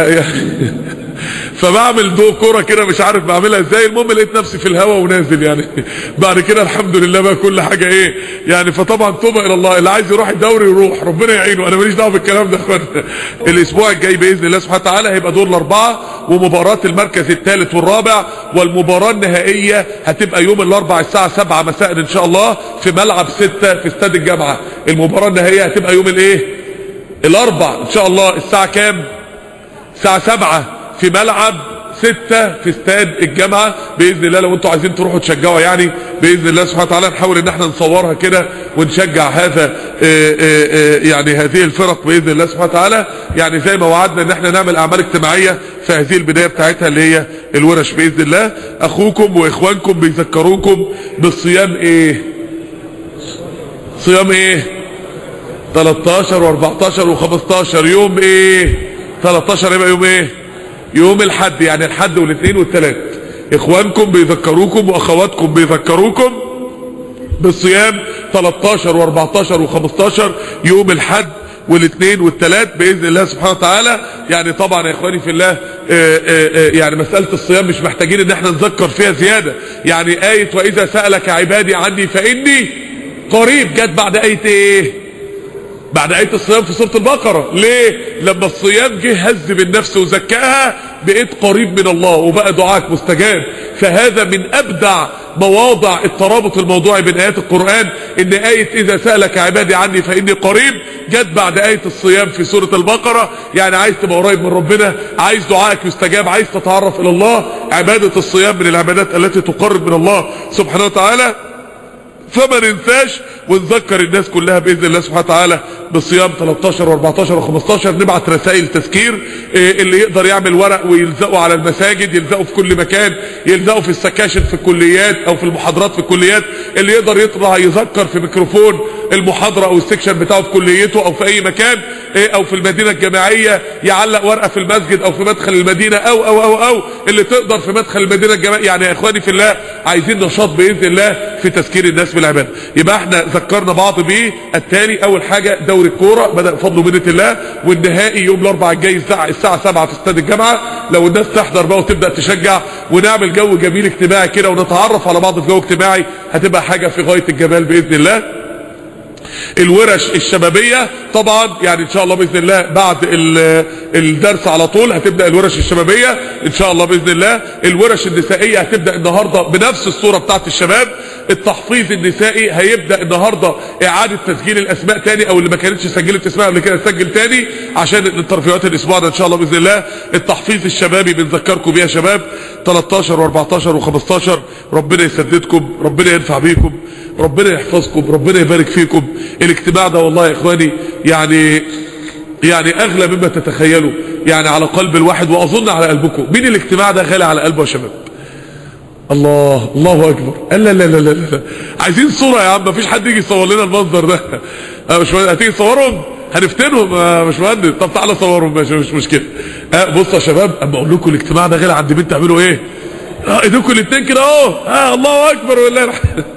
فبعمل دو كوره كده مش عارف بعملها ازاي. المهم لقيت نفسي في الهواء ونازل يعني. بعد كده الحمد لله بقى كل حاجه ايه يعني. فطبعا توبه الى الله، اللي عايز يروح الدوري يروح، ربنا يعينه، انا ماليش دعوه بالكلام ده يا اخوانا. الاسبوع الجاي باذن الله سبحانه وتعالى هيبقى دور الاربعه، ومباراه المركز الثالث والرابع، والمباراه النهائيه هتبقى يوم الاربعاء الساعه سبعة مساء ان شاء الله في ملعب ستة في استاد الجامعه. المباراه النهائيه هتبقى يوم الايه الاربعاء ان شاء الله الساعه كام؟ الساعه سبعة في ملعب ستة في استاد الجامعة باذن الله. لو انتوا عايزين تروحوا تشجعوا يعني باذن الله سبحانه وتعالى، نحاول ان احنا نصورها كده ونشجع هذا اه اه اه يعني هذه الفرق باذن الله سبحانه وتعالى. يعني زي ما وعدنا ان احنا نعمل اعمال اجتماعية في هذه البداية بتاعتها اللي هي الورش باذن الله. اخوكم واخوانكم بيذكروكم بالصيام ايه؟ صيام ايه؟ تلتاشر واربعتاشر وخمستاشر. يوم ايه؟ تلتاشر يبقى يوم ايه؟ يوم الحد، يعني الحد والاثنين والثلاث. اخوانكم بيذكروكم واخواتكم بيذكروكم بالصيام تلتاشر واربعتاشر وخمستاشر يوم الحد والاثنين والثلاث باذن الله سبحانه وتعالى. يعني طبعا يا اخواني في الله، آآ آآ يعني مساله الصيام مش محتاجين ان احنا نذكر فيها زياده. يعني ايه واذا سالك عبادي عني فاني قريب جت بعد ايه ايه؟ بعد آية الصيام في سورة البقرة. ليه؟ لما الصيام جه هذب النفس وزكاها بقيت قريب من الله وبقى دعاك مستجاب. فهذا من أبدع مواضع الترابط الموضوعي بين آيات القرآن، إن آية إذا سألك عبادي عني فإني قريب جت بعد آية الصيام في سورة البقرة. يعني عايز تبقى قريب من ربنا، عايز دعاك يستجاب، عايز تتعرف إلى الله، عبادة الصيام من العبادات التي تقرب من الله سبحانه وتعالى. فما ننساش ونذكر الناس كلها باذن الله سبحانه وتعالى بالصيام تلتاشر واربعتاشر وخمستاشر. نبعت رسائل تذكير، اللي يقدر يعمل ورق ويلزقه على المساجد يلزقه في كل مكان، يلزقه في السكاشن في الكليات او في المحاضرات في الكليات. اللي يقدر يطلع يذكر في ميكروفون المحاضره او السكشن بتاعه في كليته او في اي مكان او في المدينه الجامعيه، يعلق ورقه في المسجد او في مدخل المدينه او او او او اللي تقدر في مدخل المدينه الجامعيه. يعني يا اخواني في الله عايزين نشاط باذن الله في تذكير الناس بالعباده. يبقى احنا ذكرنا بعض بايه؟ التالي اول حاجه دوري الكوره بدا بفضل ومنه الله، والنهائي يوم الاربعاء الجاي الساعه الساعه سبعة في استاد الجامعه. لو الناس تحضر بقى وتبدا تشجع ونعمل جو جميل اجتماعي كده ونتعرف على بعض في جو اجتماعي، هتبقى حاجه في غايه الجمال باذن الله. الورش الشبابيه طبعا يعني ان شاء الله باذن الله بعد الدرس على طول هتبدا الورش الشبابيه ان شاء الله باذن الله. الورش النسائيه هتبدا النهارده بنفس الصوره بتاعت الشباب. التحفيظ النسائي هيبدا النهارده اعاده تسجيل الاسماء تاني، او اللي ما كانتش سجلت اسمها قبل كده تسجل تاني عشان الترفيهات الاسبوع ده ان شاء الله باذن الله. التحفيظ الشبابي بنذكركم بيه يا شباب تلتاشر واربعتاشر وخمستاشر. ربنا يسددكم، ربنا ينفع بيكم، ربنا يحفظكم، ربنا يبارك فيكم. الاجتماع ده والله يا اخواني يعني يعني اغلى مما تتخيلوا، يعني على قلب الواحد واظن على قلبكم. مين الاجتماع ده غالي على قلبه يا شباب؟ الله الله اكبر. لا لا لا لا لا عايزين صوره يا عم، مفيش حد يجي يصور لنا المنظر ده. مش هتيجي تصورهم؟ هنفتنهم مش مهندس. طب تعالى صورهم ماشي مش مشكله. بصوا يا شباب اما اقول لكم الاجتماع ده غالي عند مين تعملوا ايه؟ اه ايديكم الاثنين كده اهو. اه الله اكبر والله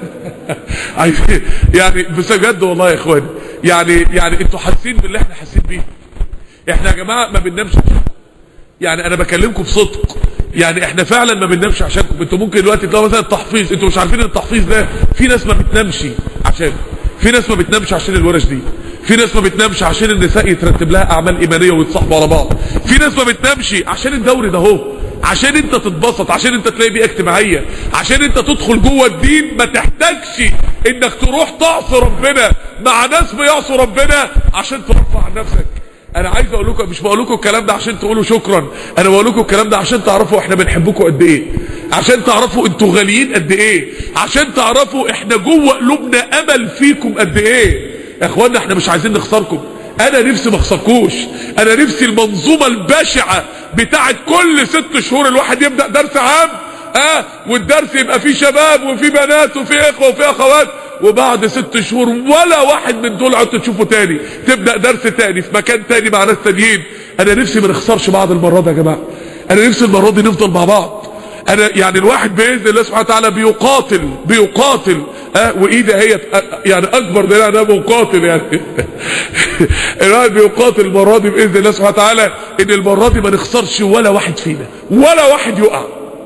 عايزين يعني بس بجد والله يا اخواني يعني يعني انتوا حاسين باللي احنا حاسين بيه. احنا يا جماعه ما بننامش، يعني انا بكلمكم بصدق، يعني احنا فعلا ما بننامش عشانكم. انتوا ممكن دلوقتي تلاقوا مثلا التحفيظ، انتوا مش عارفين ان التحفيظ ده في ناس ما بتنامش عشان، في ناس ما بتنامش عشان الورش دي، في ناس ما بتنامش عشان النساء يترتب لها اعمال ايمانيه ويتصاحبوا على بعض، في ناس ما بتنامش عشان الدوري ده اهو، عشان انت تتبسط، عشان انت تلاقي بيئه اجتماعيه، عشان انت تدخل جوه الدين ما تحتاجش انك تروح تعصي ربنا مع ناس بيعصوا ربنا عشان ترفع عن نفسك. انا عايز اقول لكم، مش بقول لكم الكلام ده عشان تقولوا شكرا، انا بقول لكم الكلام ده عشان تعرفوا احنا بنحبكم قد ايه، عشان تعرفوا انتوا غاليين قد ايه، عشان تعرفوا احنا جوه قلوبنا امل فيكم قد ايه. يا اخوانا احنا مش عايزين نخسركم، انا نفسي ما اخسركوش، انا نفسي المنظومه البشعه بتاعت كل ست شهور الواحد يبدا درس عام اه والدرس يبقى فيه شباب وفيه بنات وفيه اخوه وفيه اخوات، وبعد ست شهور ولا واحد من دول عدت تشوفه تاني، تبدا درس تاني في مكان تاني مع ناس تانيين. انا نفسي ما نخسرش بعض المره دي يا جماعه، انا نفسي المره دي نفضل مع بعض. انا يعني الواحد باذن الله سبحانه وتعالى بيقاتل بيقاتل اه وايدي هي يعني اكبر دليل انا مقاتل يعني الواحد بيقاتل المره دي باذن الله سبحانه وتعالى ان المره دي ما نخسرش ولا واحد فينا، ولا واحد يقع،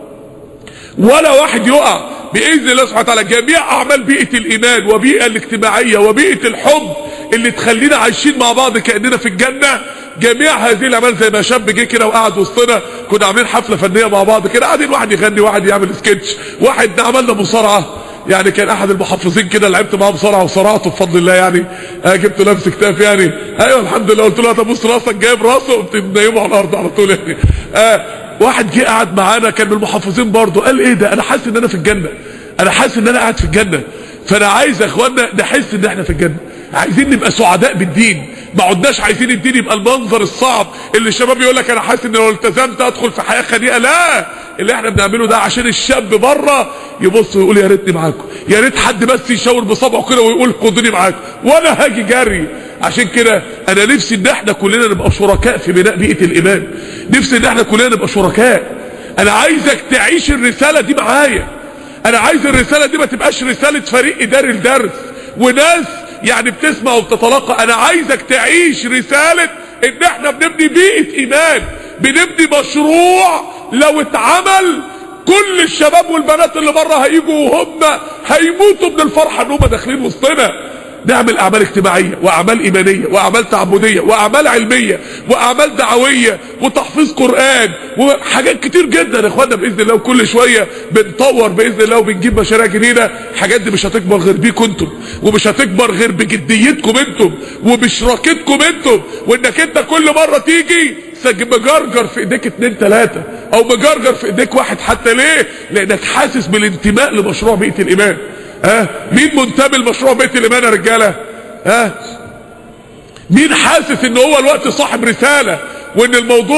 ولا واحد يقع باذن الله سبحانه وتعالى. جميع اعمال بيئه الايمان وبيئه الاجتماعيه وبيئه الحب اللي تخلينا عايشين مع بعض كاننا في الجنه، جميع هذه الاعمال زي ما شاب جه كده وقعد وسطنا كنا عاملين حفله فنيه مع بعض كده، قاعدين واحد يغني واحد يعمل سكتش، واحد عملنا مصارعه، يعني كان احد المحفظين كده لعبت معاه مصارعه وصرعته بفضل الله، يعني اه جبت لابس كتاف يعني ايوه الحمد لله، قلت له تبص راسك جايب راسه قمت منيمه على الارض على طول يعني. اه واحد جه قعد معانا كان من المحفظين برضه قال ايه ده، انا حاسس ان انا في الجنه، انا حاسس ان انا قاعد في الجنه. فانا عايز يا اخوانا نحس ان احنا في الجنه، عايزين نبقى سعداء بالدين، ما عدناش عايزين الدين يبقى المنظر الصعب اللي الشباب يقول لك انا حاسس ان لو التزمت ادخل في حياه خنيقه. لا، اللي احنا بنعمله ده عشان الشاب بره يبص ويقول يا ريتني معاكم، يا ريت حد بس يشاور بصبعه كده ويقول خدوني معاكم وانا هاجي جري. عشان كده انا نفسي ان احنا كلنا نبقى شركاء في بناء بيئه الايمان، نفسي ان احنا كلنا نبقى شركاء. انا عايزك تعيش الرساله دي معايا، انا عايز الرساله دي ما تبقاش رساله فريق اداري الدرس وناس يعني بتسمع وبتتلقى، انا عايزك تعيش رساله ان احنا بنبني بيئه ايمان، بنبني مشروع لو اتعمل كل الشباب والبنات اللي بره هيجوا وهم هيموتوا من الفرحه ان هم داخلين وسطنا. نعمل اعمال اجتماعيه واعمال ايمانيه واعمال تعبديه واعمال علميه واعمال دعويه وتحفيظ قران وحاجات كتير جدا يا اخوانا باذن الله، وكل شويه بنطور باذن الله وبنجيب مشاريع جديده. الحاجات دي مش هتكبر غير بيكم انتم، ومش هتكبر غير بجديتكم انتم وبشراكتكم انتم، وانك انت كل مره تيجي مجرجر في ايديك اتنين تلاته او مجرجر في ايديك واحد حتى. ليه؟ لانك حاسس بالانتماء لمشروع بيئه الايمان. ها مين منتمي لمشروع بيت الايمان يا رجاله؟ ها مين حاسس ان هو الوقت صاحب رساله وان الموضوع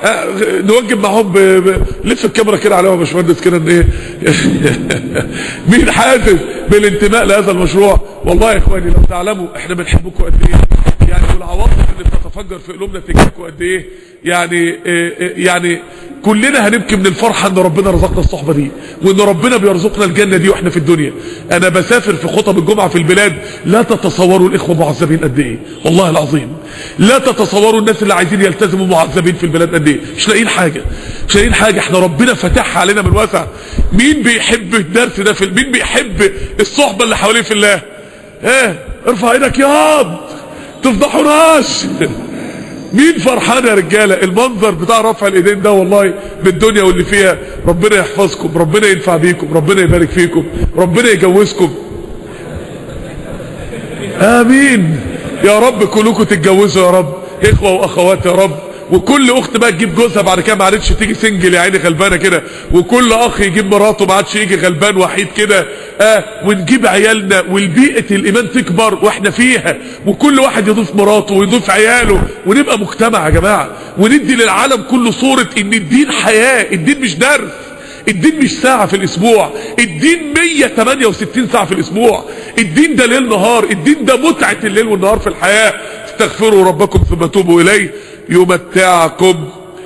نوجب معهم ب... ب... لف الكاميرا كده عليهم يا باشمهندس كده ان ايه مين حاسس بالانتماء لهذا المشروع؟ والله يا اخواني لو تعلموا احنا بنحبكم قد ايه، يعني والعواطف اللي بتتفجر في قلوبنا تجاهكم قد ايه. يعني يعني كلنا هنبكي من الفرحه ان ربنا رزقنا الصحبه دي، وان ربنا بيرزقنا الجنه دي واحنا في الدنيا. انا بسافر في خطب الجمعه في البلاد، لا تتصوروا الاخوه معذبين قد ايه، والله العظيم لا تتصوروا الناس اللي عايزين يلتزموا معذبين في البلاد قد ايه، مش لاقيين حاجه مش لاقيين حاجه. احنا ربنا فتحها علينا من واسع. مين بيحب الدرس ده؟ في مين بيحب الصحبه اللي حواليه في الله؟ ايه ارفع ايدك ياض تفضحوناش. مين فرحان يا رجاله؟ المنظر بتاع رفع الايدين ده والله بالدنيا واللي فيها. ربنا يحفظكم، ربنا ينفع بيكم، ربنا يبارك فيكم، ربنا يجوزكم. امين يا رب. كلكم تتجوزوا يا رب، اخوه واخوات يا رب. وكل اخت بقى تجيب جوزها بعد كده، ما عادتش تيجي سنجل يا عيني غلبانه كده. وكل اخ يجيب مراته، ما عادش يجي غلبان وحيد كده. اه ونجيب عيالنا، والبيئه الايمان تكبر واحنا فيها، وكل واحد يضيف مراته ويضيف عياله، ونبقى مجتمع يا جماعه، وندي للعالم كله صوره ان الدين حياه، الدين مش درس، الدين مش ساعة في الاسبوع، الدين مية وتمانية وستين ساعة في الاسبوع. الدين ده ليل نهار، الدين ده متعة الليل والنهار في الحياة. استغفروا ربكم ثم توبوا اليه يمتعكم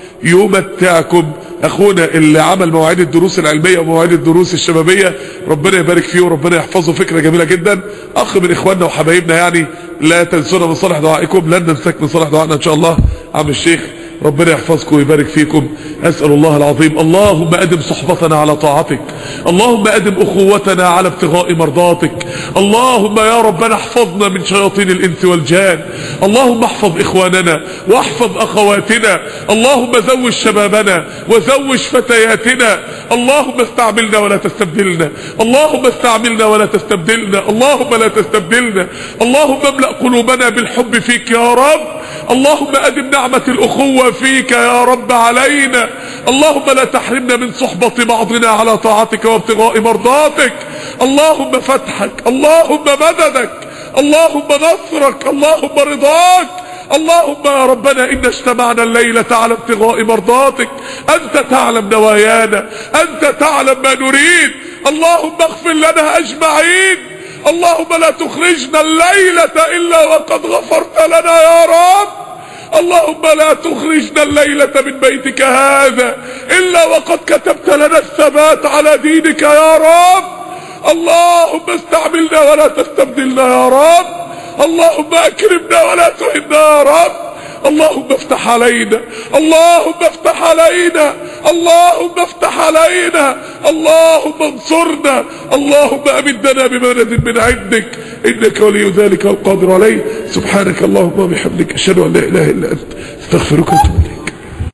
يمتعكم. اخونا اللي عمل مواعيد الدروس العلمية ومواعيد الدروس الشبابية، ربنا يبارك فيه وربنا يحفظه، فكرة جميلة جدا. اخ من اخواننا وحبايبنا يعني. لا تنسونا من صالح دعائكم، لن ننساك من صالح دعائنا ان شاء الله. عم الشيخ ربنا يحفظكم ويبارك فيكم. أسأل الله العظيم اللهم أدم صحبتنا على طاعتك، اللهم أدم أخوتنا على ابتغاء مرضاتك، اللهم يا ربنا احفظنا من شياطين الإنس والجان، اللهم احفظ إخواننا واحفظ أخواتنا، اللهم زوج شبابنا وزوج فتياتنا، اللهم استعملنا ولا تستبدلنا، اللهم استعملنا ولا تستبدلنا، اللهم لا تستبدلنا، اللهم املأ قلوبنا بالحب فيك يا رب، اللهم أدم نعمة الأخوة فيك يا رب علينا، اللهم لا تحرمنا من صحبة بعضنا على طاعتك وابتغاء مرضاتك، اللهم فتحك، اللهم مددك، اللهم نصرك، اللهم رضاك، اللهم يا ربنا إن اجتمعنا الليلة على ابتغاء مرضاتك، أنت تعلم نوايانا، أنت تعلم ما نريد، اللهم اغفر لنا أجمعين، اللهم لا تخرجنا الليلة إلا وقد غفرت لنا يا رب، اللهم لا تخرجنا الليلة من بيتك هذا إلا وقد كتبت لنا الثبات على دينك يا رب، اللهم استعملنا ولا تستبدلنا يا رب، اللهم أكرمنا ولا تهنا يا رب، اللهم افتح علينا، اللهم افتح علينا، اللهم افتح علينا، اللهم انصرنا، اللهم امدنا بمدد من عندك، انك ولي ذلك والقادر عليه. سبحانك اللهم وبحمدك، اشهد ان لا اله الا انت، استغفرك واتوب